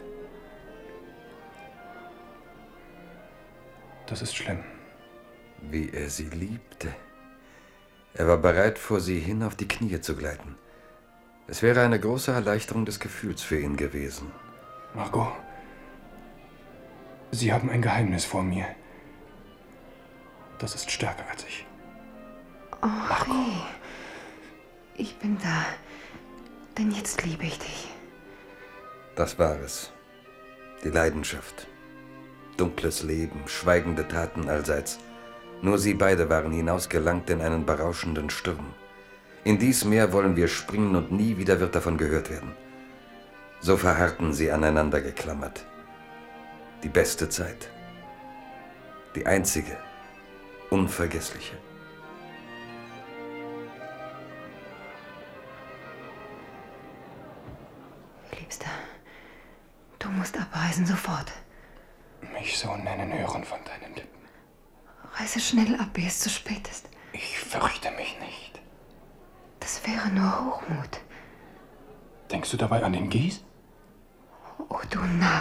Das ist schlimm. Wie er sie liebte. Er war bereit, vor sie hin auf die Knie zu gleiten. Es wäre eine große Erleichterung des Gefühls für ihn gewesen. Margot, Sie haben ein Geheimnis vor mir. Das ist stärker als ich. Henri, ich bin da. Denn jetzt liebe ich dich. Das war es. Die Leidenschaft. Dunkles Leben, schweigende Taten allseits. Nur sie beide waren hinausgelangt in einen berauschenden Sturm. In dies Meer wollen wir springen und nie wieder wird davon gehört werden. So verharrten sie aneinander geklammert. Die beste Zeit. Die einzige, unvergessliche. Liebster, du musst abreisen sofort. Mich so nennen hören von deinen Lippen. Reise schnell ab, ehe es zu spät ist. Ich fürchte mich nicht. Das wäre nur Hochmut. Denkst du dabei an den Guise? Oh, du Narr.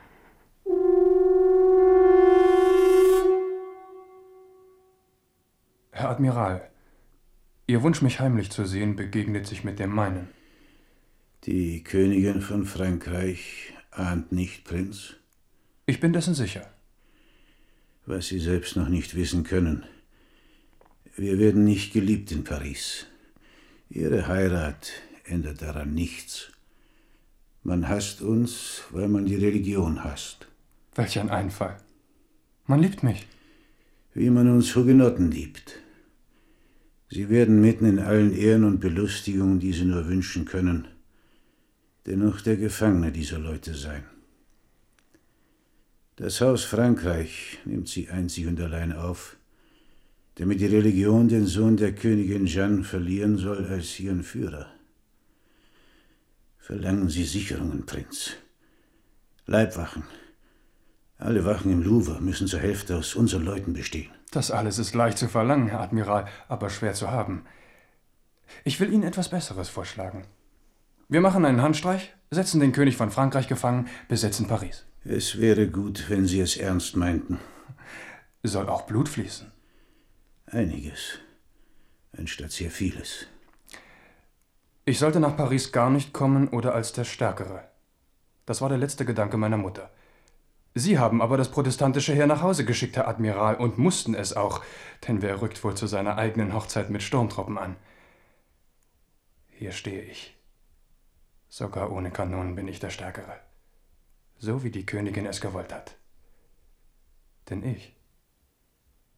Herr Admiral, Ihr Wunsch, mich heimlich zu sehen, begegnet sich mit dem meinen. Die Königin von Frankreich ahnt nicht, Prinz? Ich bin dessen sicher. Was Sie selbst noch nicht wissen können. Wir werden nicht geliebt in Paris. Ihre Heirat ändert daran nichts. Man hasst uns, weil man die Religion hasst. Welch ein Einfall. Man liebt mich. Wie man uns Hugenotten liebt. Sie werden mitten in allen Ehren und Belustigungen, die Sie nur wünschen können, dennoch der Gefangene dieser Leute sein. Das Haus Frankreich nimmt sie einzig und allein auf, damit die Religion den Sohn der Königin Jeanne verlieren soll als ihren Führer. Verlangen Sie Sicherungen, Prinz. Leibwachen. Alle Wachen im Louvre müssen zur Hälfte aus unseren Leuten bestehen. Das alles ist leicht zu verlangen, Herr Admiral, aber schwer zu haben. Ich will Ihnen etwas Besseres vorschlagen. Wir machen einen Handstreich, setzen den König von Frankreich gefangen, besetzen Paris. Es wäre gut, wenn Sie es ernst meinten. Soll auch Blut fließen? Einiges, anstatt sehr vieles. Ich sollte nach Paris gar nicht kommen oder als der Stärkere. Das war der letzte Gedanke meiner Mutter. Sie haben aber das protestantische Heer nach Hause geschickt, Herr Admiral, und mussten es auch, denn wer rückt wohl zu seiner eigenen Hochzeit mit Sturmtruppen an? Hier stehe ich. Sogar ohne Kanonen bin ich der Stärkere. So wie die Königin es gewollt hat. Denn ich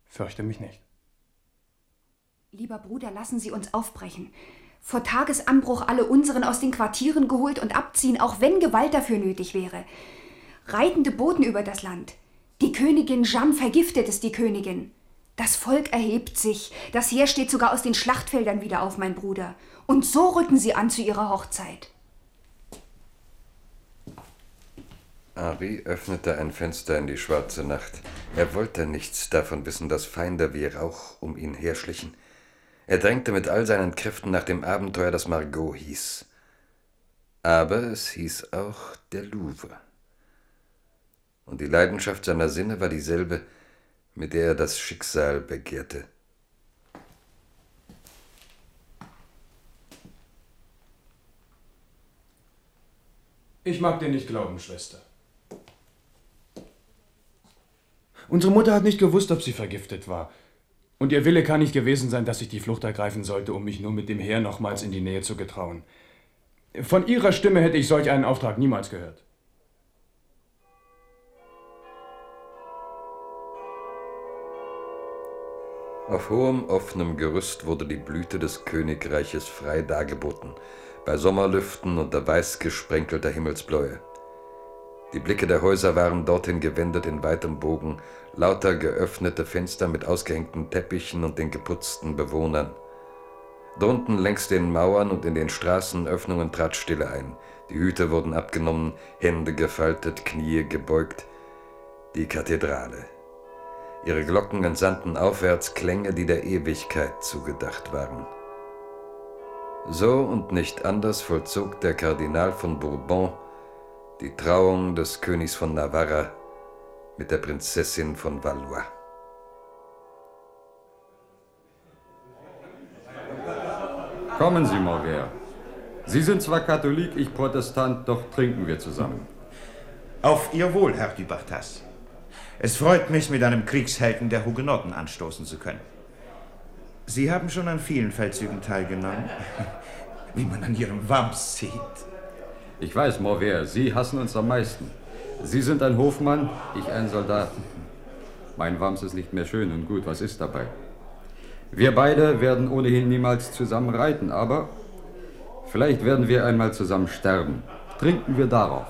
Fürchte mich nicht. Lieber Bruder, lassen Sie uns aufbrechen. Vor Tagesanbruch alle unseren aus den Quartieren geholt und abziehen, auch wenn Gewalt dafür nötig wäre. Reitende Boten über das Land. Die Königin Jeanne vergiftet es, die Königin. Das Volk erhebt sich. Das Heer steht sogar aus den Schlachtfeldern wieder auf, mein Bruder. Und so rücken sie an zu ihrer Hochzeit. Henri öffnete ein Fenster in die schwarze Nacht. Er wollte nichts davon wissen, dass Feinde wie Rauch um ihn herschlichen. Er drängte mit all seinen Kräften nach dem Abenteuer, das Margot hieß. Aber es hieß auch der Louvre. Und die Leidenschaft seiner Sinne war dieselbe, mit der er das Schicksal begehrte. Ich mag dir nicht glauben, Schwester. Unsere Mutter hat nicht gewusst, ob sie vergiftet war. Und ihr Wille kann nicht gewesen sein, dass ich die Flucht ergreifen sollte, um mich nur mit dem Heer nochmals in die Nähe zu getrauen. Von ihrer Stimme hätte ich solch einen Auftrag niemals gehört. Auf hohem, offenem Gerüst wurde die Blüte des Königreiches frei dargeboten, bei Sommerlüften unter weiß gesprenkelter Himmelsbläue. Die Blicke der Häuser waren dorthin gewendet in weitem Bogen, lauter geöffnete Fenster mit ausgehängten Teppichen und den geputzten Bewohnern. Drunten längs den Mauern und in den Straßenöffnungen trat Stille ein. Die Hüte wurden abgenommen, Hände gefaltet, Knie gebeugt. Die Kathedrale. Ihre Glocken entsandten aufwärts Klänge, die der Ewigkeit zugedacht waren. So und nicht anders vollzog der Kardinal von Bourbon die Trauung des Königs von Navarra mit der Prinzessin von Valois. Kommen Sie, Morger. Sie sind zwar Katholik, ich Protestant, doch trinken wir zusammen. Auf Ihr Wohl, Herr du Bartas. Es freut mich, mit einem Kriegshelden der Hugenotten anstoßen zu können. Sie haben schon an vielen Feldzügen teilgenommen, wie man an Ihrem Wams sieht. Ich weiß, Morver, Sie hassen uns am meisten. Sie sind ein Hofmann, ich ein Soldat. Mein Wams ist nicht mehr schön und gut, was ist dabei? Wir beide werden ohnehin niemals zusammen reiten, aber vielleicht werden wir einmal zusammen sterben. Trinken wir darauf.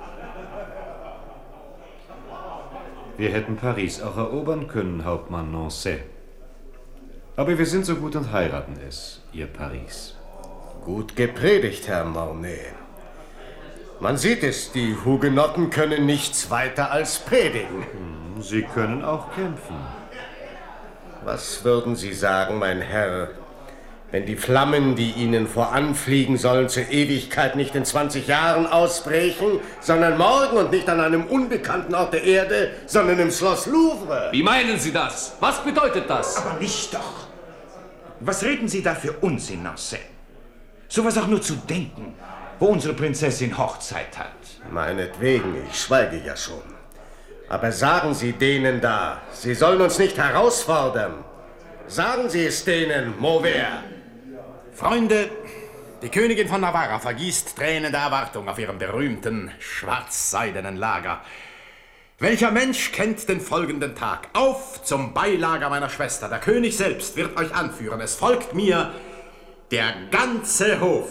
Wir hätten Paris auch erobern können, Hauptmann Nancy. Aber wir sind so gut und heiraten es, Ihr Paris. Gut gepredigt, Herr Mornay. Man sieht es, die Hugenotten können nichts weiter als predigen. Sie können auch kämpfen. Was würden Sie sagen, mein Herr, wenn die Flammen, die Ihnen voranfliegen sollen, zur Ewigkeit nicht in 20 Jahren ausbrechen, sondern morgen und nicht an einem unbekannten Ort der Erde, sondern im Schloss Louvre? Wie meinen Sie das? Was bedeutet das? Aber nicht doch. Was reden Sie da für Unsinn, Nancy? Sowas auch nur zu denken, wo unsere Prinzessin Hochzeit hat. Meinetwegen, ich schweige ja schon. Aber sagen Sie denen da, sie sollen uns nicht herausfordern. Sagen Sie es denen, Mauvert. Freunde, die Königin von Navarra vergießt Tränen der Erwartung auf ihrem berühmten schwarzseidenen Lager. Welcher Mensch kennt den folgenden Tag? Auf zum Beilager meiner Schwester. Der König selbst wird euch anführen. Es folgt mir der ganze Hof.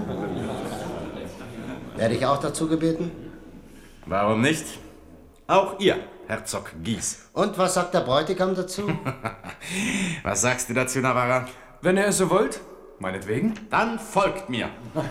Werde ich auch dazu gebeten? Warum nicht? Auch ihr, Herzog Guise. Und was sagt der Bräutigam dazu? Was sagst du dazu, Navarra? Wenn ihr es so wollt, meinetwegen. Dann folgt mir.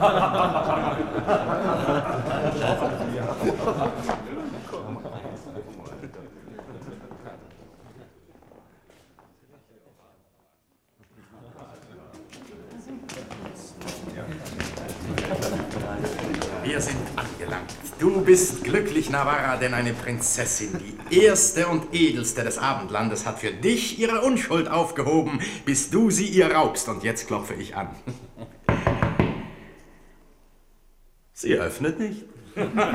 Wir sind angelangt. Du bist glücklich, Navarra, denn eine Prinzessin, die erste und edelste des Abendlandes, hat für dich ihre Unschuld aufgehoben, bis du sie ihr raubst. Und jetzt klopfe ich an. Sie öffnet nicht. Bei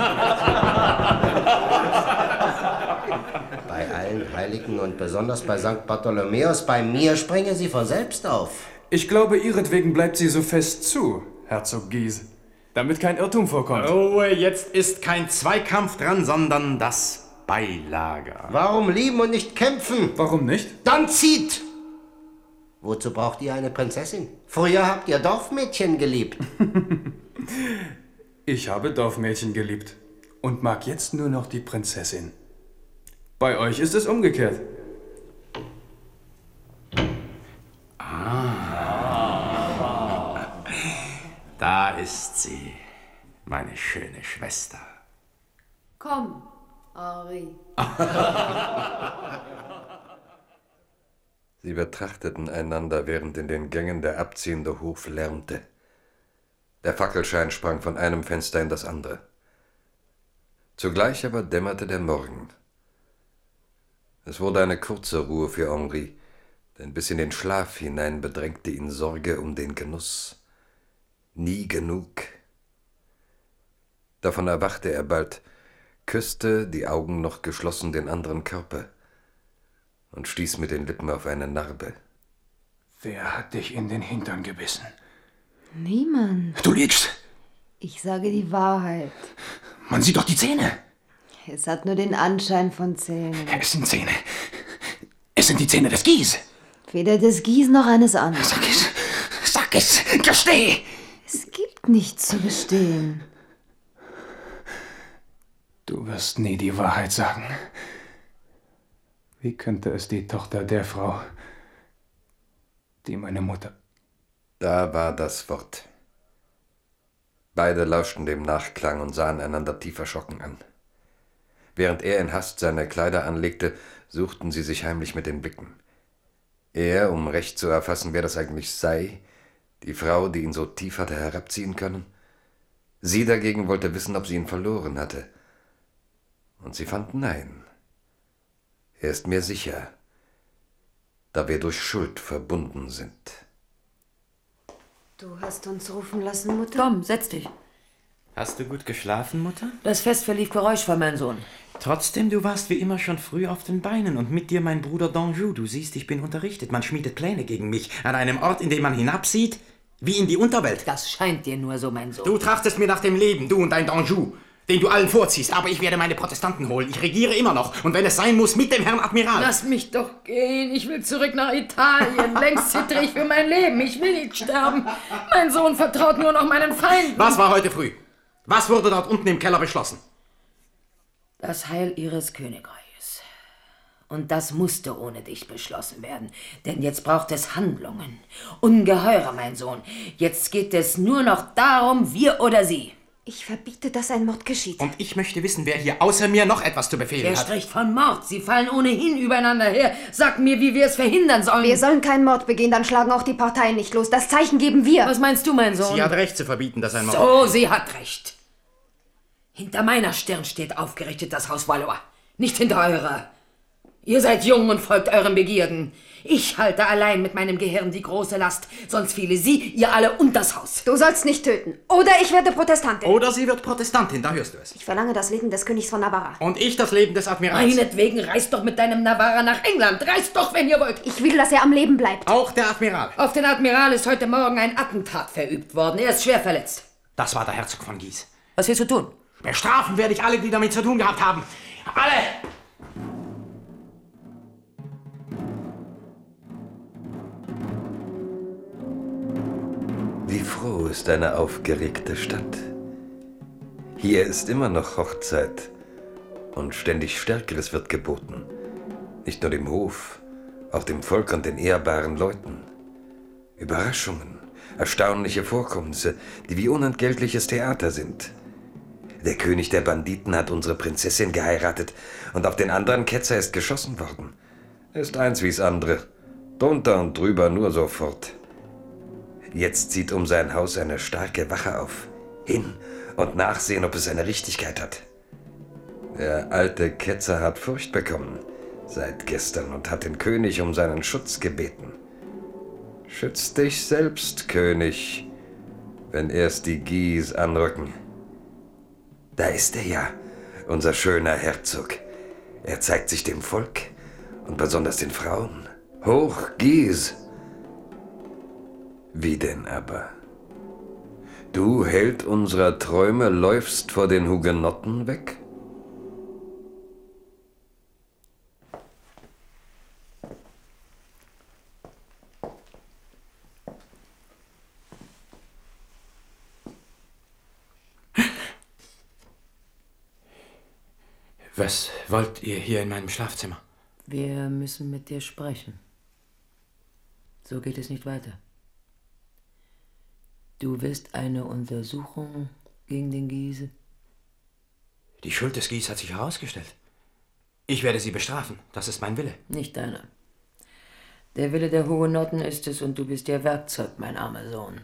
allen Heiligen und besonders bei St. Bartholomäus, bei mir springe sie von selbst auf. Ich glaube, ihretwegen bleibt sie so fest zu, Herzog Guise, damit kein Irrtum vorkommt. Ruhe, jetzt ist kein Zweikampf dran, sondern das Beilager. Warum lieben und nicht kämpfen? Warum nicht? Dann zieht! Wozu braucht ihr eine Prinzessin? Früher habt ihr Dorfmädchen geliebt. Ich habe Dorfmädchen geliebt und mag jetzt nur noch die Prinzessin. Bei euch ist es umgekehrt. Da ist sie, meine schöne Schwester. Komm, Henri. Sie betrachteten einander, während in den Gängen der abziehende Hof lärmte. Der Fackelschein sprang von einem Fenster in das andere. Zugleich aber dämmerte der Morgen. Es wurde eine kurze Ruhe für Henri, denn bis in den Schlaf hinein bedrängte ihn Sorge um den Genuss. Nie genug. Davon erwachte er bald, küsste, die Augen noch geschlossen, den anderen Körper und stieß mit den Lippen auf eine Narbe. Wer hat dich in den Hintern gebissen? Niemand. Du lügst! Ich sage die Wahrheit. Man sieht doch die Zähne! Es hat nur den Anschein von Zähnen. Es sind Zähne. Es sind die Zähne des Gies. Weder des Gies noch eines anderen. Sag es! Gesteh! Es gibt nichts zu gestehen. Du wirst nie die Wahrheit sagen. Wie könnte es die Tochter der Frau, die meine Mutter... Da war das Wort. Beide lauschten dem Nachklang und sahen einander tief erschrocken an. Während er in Hast seine Kleider anlegte, suchten sie sich heimlich mit den Blicken. Er, um recht zu erfassen, wer das eigentlich sei, die Frau, die ihn so tief hatte herabziehen können. Sie dagegen wollte wissen, ob sie ihn verloren hatte. Und sie fand nein. Er ist mir sicher, da wir durch Schuld verbunden sind. Du hast uns rufen lassen, Mutter? Komm, setz dich. Hast du gut geschlafen, Mutter? Das Fest verlief geräuschvoll, mein Sohn. Trotzdem, du warst wie immer schon früh auf den Beinen und mit dir mein Bruder d'Anjou. Du siehst, ich bin unterrichtet. Man schmiedet Pläne gegen mich. An einem Ort, in dem man hinabsieht, wie in die Unterwelt. Das scheint dir nur so, mein Sohn. Du trachtest mir nach dem Leben, du und dein d'Anjou, den du allen vorziehst. Aber ich werde meine Protestanten holen. Ich regiere immer noch. Und wenn es sein muss, mit dem Herrn Admiral. Lass mich doch gehen. Ich will zurück nach Italien. Längst zittere ich für mein Leben. Ich will nicht sterben. Mein Sohn vertraut nur noch meinen Feinden. Was war heute früh? Was wurde dort unten im Keller beschlossen? Das Heil ihres Königreiches. Und das musste ohne dich beschlossen werden. Denn jetzt braucht es Handlungen. Ungeheure, mein Sohn. Jetzt geht es nur noch darum, wir oder sie. Ich verbiete, dass ein Mord geschieht. Und ich möchte wissen, wer hier außer mir noch etwas zu befehlen Wer hat. spricht von Mord? Sie fallen ohnehin übereinander her. Sag mir, wie wir es verhindern sollen. Wir sollen keinen Mord begehen, dann schlagen auch die Parteien nicht los. Das Zeichen geben wir. Was meinst du, mein Sohn? Sie hat recht zu verbieten, dass ein Mord... So, sie hat recht. Hinter meiner Stirn steht aufgerichtet das Haus Valois, nicht hinter eurer. Ihr seid jung und folgt euren Begierden. Ich halte allein mit meinem Gehirn die große Last, sonst fiele sie, ihr alle und das Haus. Du sollst nicht töten. Oder ich werde Protestantin. Oder sie wird Protestantin, da hörst du es. Ich verlange das Leben des Königs von Navarra. Und ich das Leben des Admirals. Meinetwegen, reist doch mit deinem Navarra nach England. Reist doch, wenn ihr wollt. Ich will, dass er am Leben bleibt. Auch der Admiral. Auf den Admiral ist heute Morgen ein Attentat verübt worden. Er ist schwer verletzt. Das war der Herzog von Guise. Was willst du tun? Bestrafen werde ich alle, die damit zu tun gehabt haben. Alle! Wie froh ist eine aufgeregte Stadt. Hier ist immer noch Hochzeit und ständig Stärkeres wird geboten. Nicht nur dem Hof, auch dem Volk und den ehrbaren Leuten. Überraschungen, erstaunliche Vorkommnisse, die wie unentgeltliches Theater sind. Der König der Banditen hat unsere Prinzessin geheiratet und auf den anderen Ketzer ist geschossen worden. Ist eins wie's andere, drunter und drüber nur sofort. Jetzt zieht um sein Haus eine starke Wache auf. Hin und nachsehen, ob es eine Richtigkeit hat. Der alte Ketzer hat Furcht bekommen seit gestern und hat den König um seinen Schutz gebeten. Schütz dich selbst, König, wenn erst die Guise anrücken. Da ist er ja, unser schöner Herzog. Er zeigt sich dem Volk und besonders den Frauen. Hoch Guise! Wie denn aber? Du, Held unserer Träume, läufst vor den Hugenotten weg? Was wollt ihr hier in meinem Schlafzimmer? Wir müssen mit dir sprechen. So geht es nicht weiter. Du wirst eine Untersuchung gegen den Giese. Die Schuld des Gies hat sich herausgestellt. Ich werde sie bestrafen. Das ist mein Wille. Nicht deiner. Der Wille der Hugenotten ist es und du bist ihr Werkzeug, mein armer Sohn.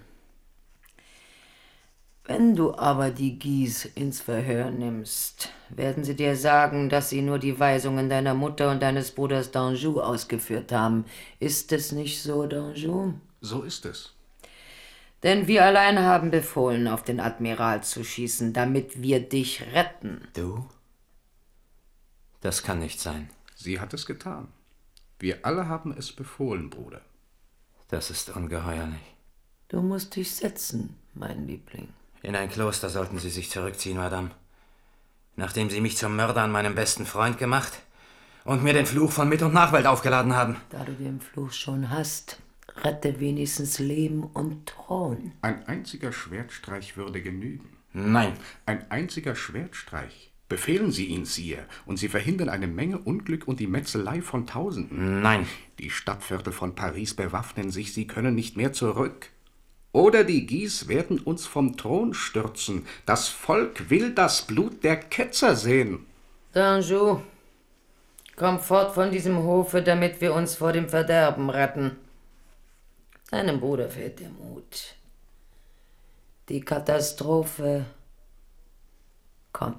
Wenn du aber die Gies ins Verhör nimmst, werden sie dir sagen, dass sie nur die Weisungen deiner Mutter und deines Bruders d'Anjou ausgeführt haben. Ist es nicht so, d'Anjou? So ist es. Denn wir allein haben befohlen, auf den Admiral zu schießen, damit wir dich retten. Du? Das kann nicht sein. Sie hat es getan. Wir alle haben es befohlen, Bruder. Das ist ungeheuerlich. Du musst dich setzen, mein Liebling. In ein Kloster sollten Sie sich zurückziehen, Madame. Nachdem Sie mich zum Mörder an meinem besten Freund gemacht und mir den Fluch von Mit- und Nachwelt aufgeladen haben. Da du den Fluch schon hast, rette wenigstens Leben und Thron. Ein einziger Schwertstreich würde genügen. Nein. Ein einziger Schwertstreich. Befehlen Sie ihn, Sire, und Sie verhindern eine Menge Unglück und die Metzelei von Tausenden. Nein. Die Stadtviertel von Paris bewaffnen sich, sie können nicht mehr zurück. Oder die Guise werden uns vom Thron stürzen. Das Volk will das Blut der Ketzer sehen. d'Anjou, komm fort von diesem Hofe, damit wir uns vor dem Verderben retten. Deinem Bruder fehlt der Mut. Die Katastrophe kommt.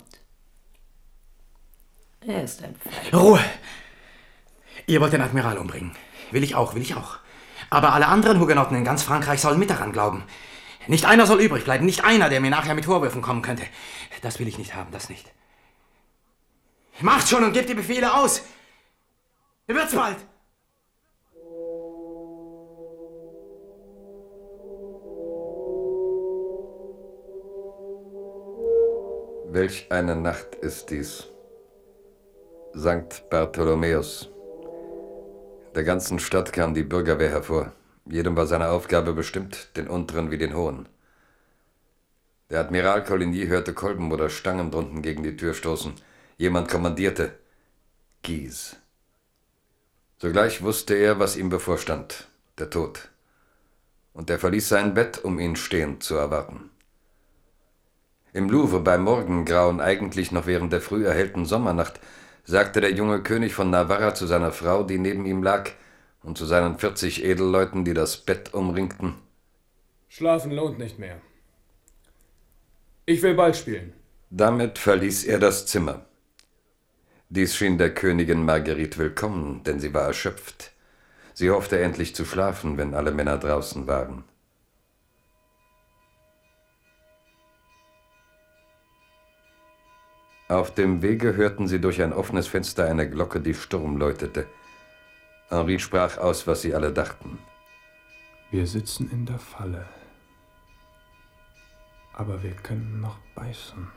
Er ist ein Feind. Ruhe! Ihr wollt den Admiral umbringen. Will ich auch. Aber alle anderen Hugenotten in ganz Frankreich sollen mit daran glauben. Nicht einer soll übrig bleiben, nicht einer, der mir nachher mit Vorwürfen kommen könnte. Das will ich nicht haben, das nicht. Macht schon und gebt die Befehle aus! Wird's bald! Welch eine Nacht ist dies. Sankt Bartholomäus. Der ganzen Stadt kam die Bürgerwehr hervor. Jedem war seine Aufgabe bestimmt, den Unteren wie den Hohen. Der Admiral Coligny hörte Kolben oder Stangen drunten gegen die Tür stoßen. Jemand kommandierte: Guise. Sogleich wusste er, was ihm bevorstand: der Tod. Und er verließ sein Bett, um ihn stehend zu erwarten. Im Louvre beim Morgengrauen, eigentlich noch während der früh erhellten Sommernacht, sagte der junge König von Navarra zu seiner Frau, die neben ihm lag, und zu seinen 40 Edelleuten, die das Bett umringten: Schlafen lohnt nicht mehr. Ich will Ball spielen. Damit verließ er das Zimmer. Dies schien der Königin Marguerite willkommen, denn sie war erschöpft. Sie hoffte endlich zu schlafen, wenn alle Männer draußen waren. Auf dem Wege hörten sie durch ein offenes Fenster eine Glocke, die Sturm läutete. Henri sprach aus, was sie alle dachten. Wir sitzen in der Falle. Aber wir können noch beißen.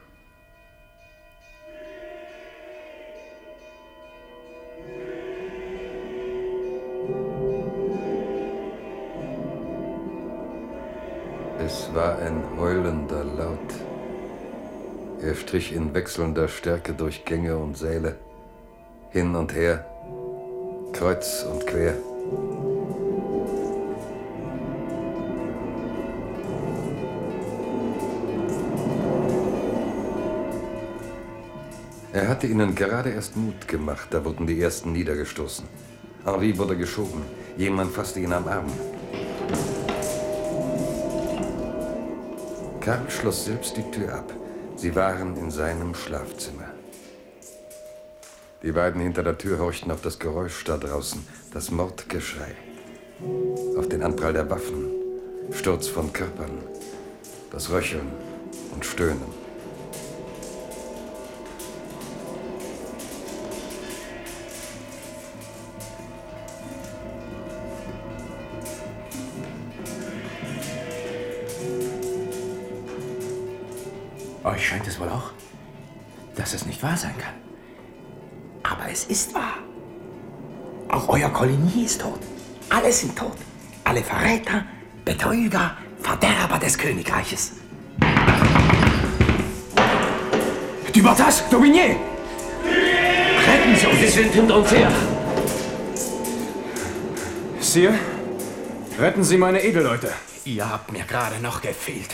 Es war ein heulender Laut. Er strich in wechselnder Stärke durch Gänge und Säle, hin und her, kreuz und quer. Er hatte ihnen gerade erst Mut gemacht, da wurden die ersten niedergestoßen. Henri wurde geschoben, jemand fasste ihn am Arm. Karl schloss selbst die Tür ab. Sie waren in seinem Schlafzimmer. Die beiden hinter der Tür horchten auf das Geräusch da draußen, das Mordgeschrei. Auf den Anprall der Waffen, Sturz von Körpern, das Röcheln und Stöhnen. Euch scheint es wohl auch, dass es nicht wahr sein kann. Aber es ist wahr. Auch euer Coligny ist tot. Alle sind tot. Alle Verräter, Betrüger, Verderber des Königreiches. Du Barthas, Daubigné! Bleiben Sie! Sie sind hinter uns her! Sire, retten Sie meine Edelleute. Ihr habt mir gerade noch gefehlt.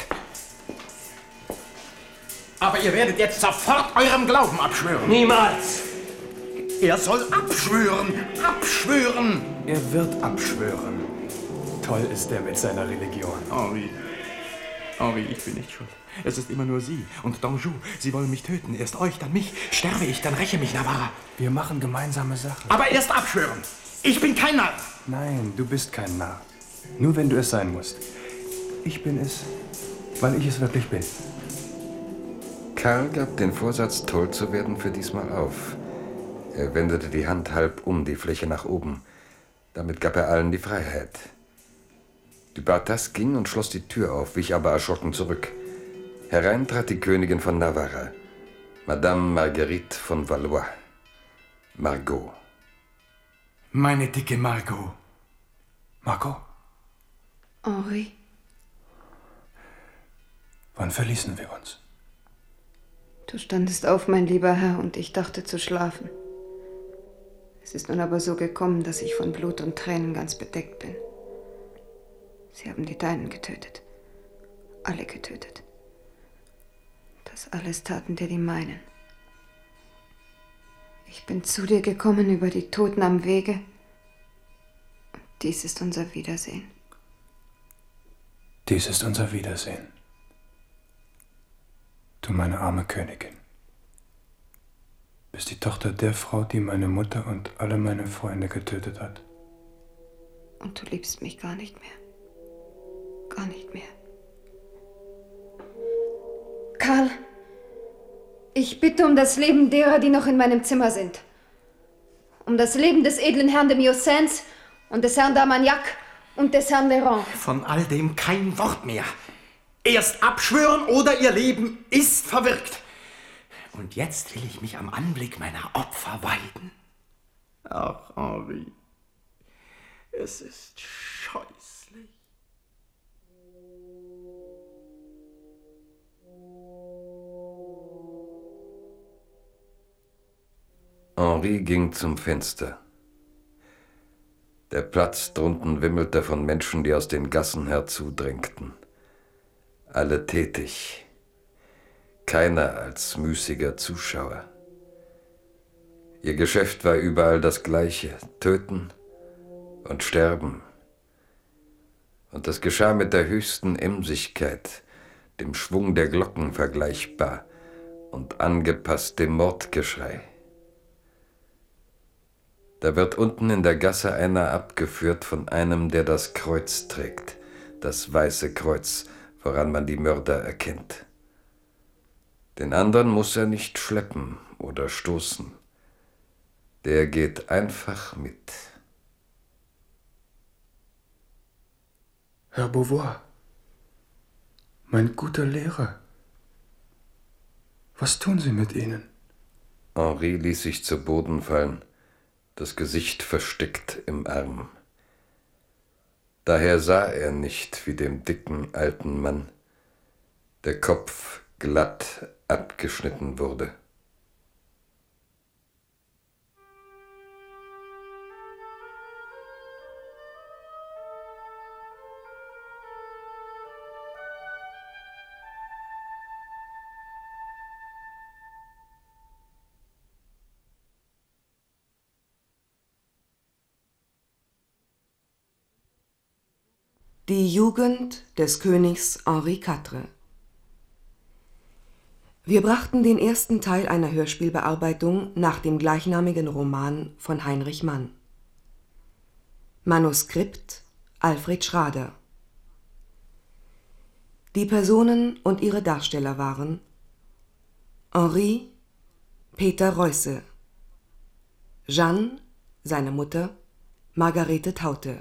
Aber ihr werdet jetzt sofort eurem Glauben abschwören. Niemals! Er soll abschwören! Abschwören! Er wird abschwören. Toll ist er mit seiner Religion. Henri, ich bin nicht schuld. Es ist immer nur Sie und D'Anjou. Sie wollen mich töten. Erst euch, dann mich. Sterbe ich, dann räche mich Navarra. Wir machen gemeinsame Sache. Aber erst abschwören. Ich bin kein Narr. Nein, du bist kein Narr. Nur wenn du es sein musst. Ich bin es, weil ich es wirklich bin. Karl gab den Vorsatz, toll zu werden, für diesmal auf. Er wendete die Hand halb um, die Fläche nach oben. Damit gab er allen die Freiheit. Du Bartas ging und schloss die Tür auf, wich aber erschrocken zurück. Herein trat die Königin von Navarra, Madame Marguerite von Valois. Margot. Meine dicke Margot. Margot? Henri. Wann verließen wir uns? Du standest auf, mein lieber Herr, und ich dachte zu schlafen. Es ist nun aber so gekommen, dass ich von Blut und Tränen ganz bedeckt bin. Sie haben die Deinen getötet. Alle getötet. Das alles taten dir die meinen. Ich bin zu dir gekommen über die Toten am Wege. Und dies ist unser Wiedersehen. Dies ist unser Wiedersehen. Du meine arme Königin. Bist die Tochter der Frau, die meine Mutter und alle meine Freunde getötet hat. Und du liebst mich gar nicht mehr. Gar nicht mehr. Karl, ich bitte um das Leben derer, die noch in meinem Zimmer sind. Um das Leben des edlen Herrn de Miocens und des Herrn d'Armagnac und des Herrn Léron. Von all dem kein Wort mehr. Erst abschwören oder ihr Leben ist verwirkt. Und jetzt will ich mich am Anblick meiner Opfer weiden. Ach, Henri, es ist scheußlich. Henri ging zum Fenster. Der Platz drunten wimmelte von Menschen, die aus den Gassen herzudrängten. Alle tätig, keiner als müßiger Zuschauer. Ihr Geschäft war überall das gleiche: Töten und Sterben. Und das geschah mit der höchsten Emsigkeit, dem Schwung der Glocken vergleichbar und angepasst dem Mordgeschrei. Da wird unten in der Gasse einer abgeführt von einem, der das Kreuz trägt, das weiße Kreuz, woran man die Mörder erkennt. Den anderen muss er nicht schleppen oder stoßen. Der geht einfach mit. Herr Beauvoir, mein guter Lehrer, was tun Sie mit ihnen? Henri ließ sich zu Boden fallen, das Gesicht versteckt im Arm. Daher sah er nicht wie dem dicken alten Mann, der Kopf glatt abgeschnitten wurde. Die Jugend des Königs Henri IV. Wir brachten den ersten Teil einer Hörspielbearbeitung nach dem gleichnamigen Roman von Heinrich Mann. Manuskript Alfred Schrader. Die Personen und ihre Darsteller waren Henri, Peter Reusse, Jeanne, seine Mutter, Margarete Taute,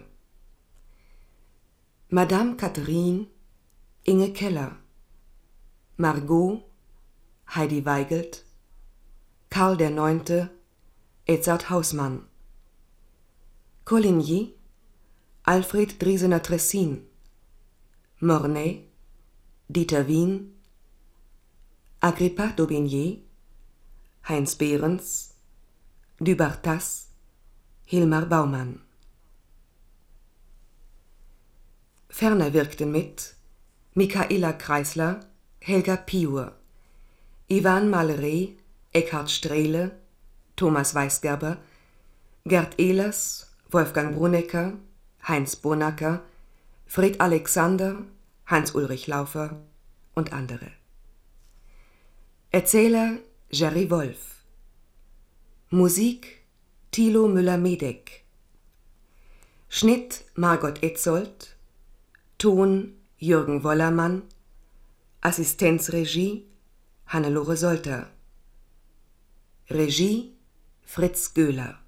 Madame Catherine, Inge Keller, Margot, Heidi Weigelt, Karl IX., Edzard Hausmann, Coligny, Alfred Driesener-Tressin, Mornay, Dieter Wien, Agrippa d'Aubigné, Heinz Behrens, Du Bartas, Hilmar Baumann. Ferner wirkten mit Michaela Kreisler, Helga Piur, Ivan Maleret, Eckhard Strehle, Thomas Weisgerber, Gerd Ehlers, Wolfgang Brunecker, Heinz Bonacker, Fred Alexander, Hans-Ulrich Laufer und andere. Erzähler Jerry Wolf. Musik Thilo Müller-Medeck. Schnitt Margot Etzold. Ton Jürgen Wollermann. Assistenzregie Hannelore Solter. Regie Fritz Göhler.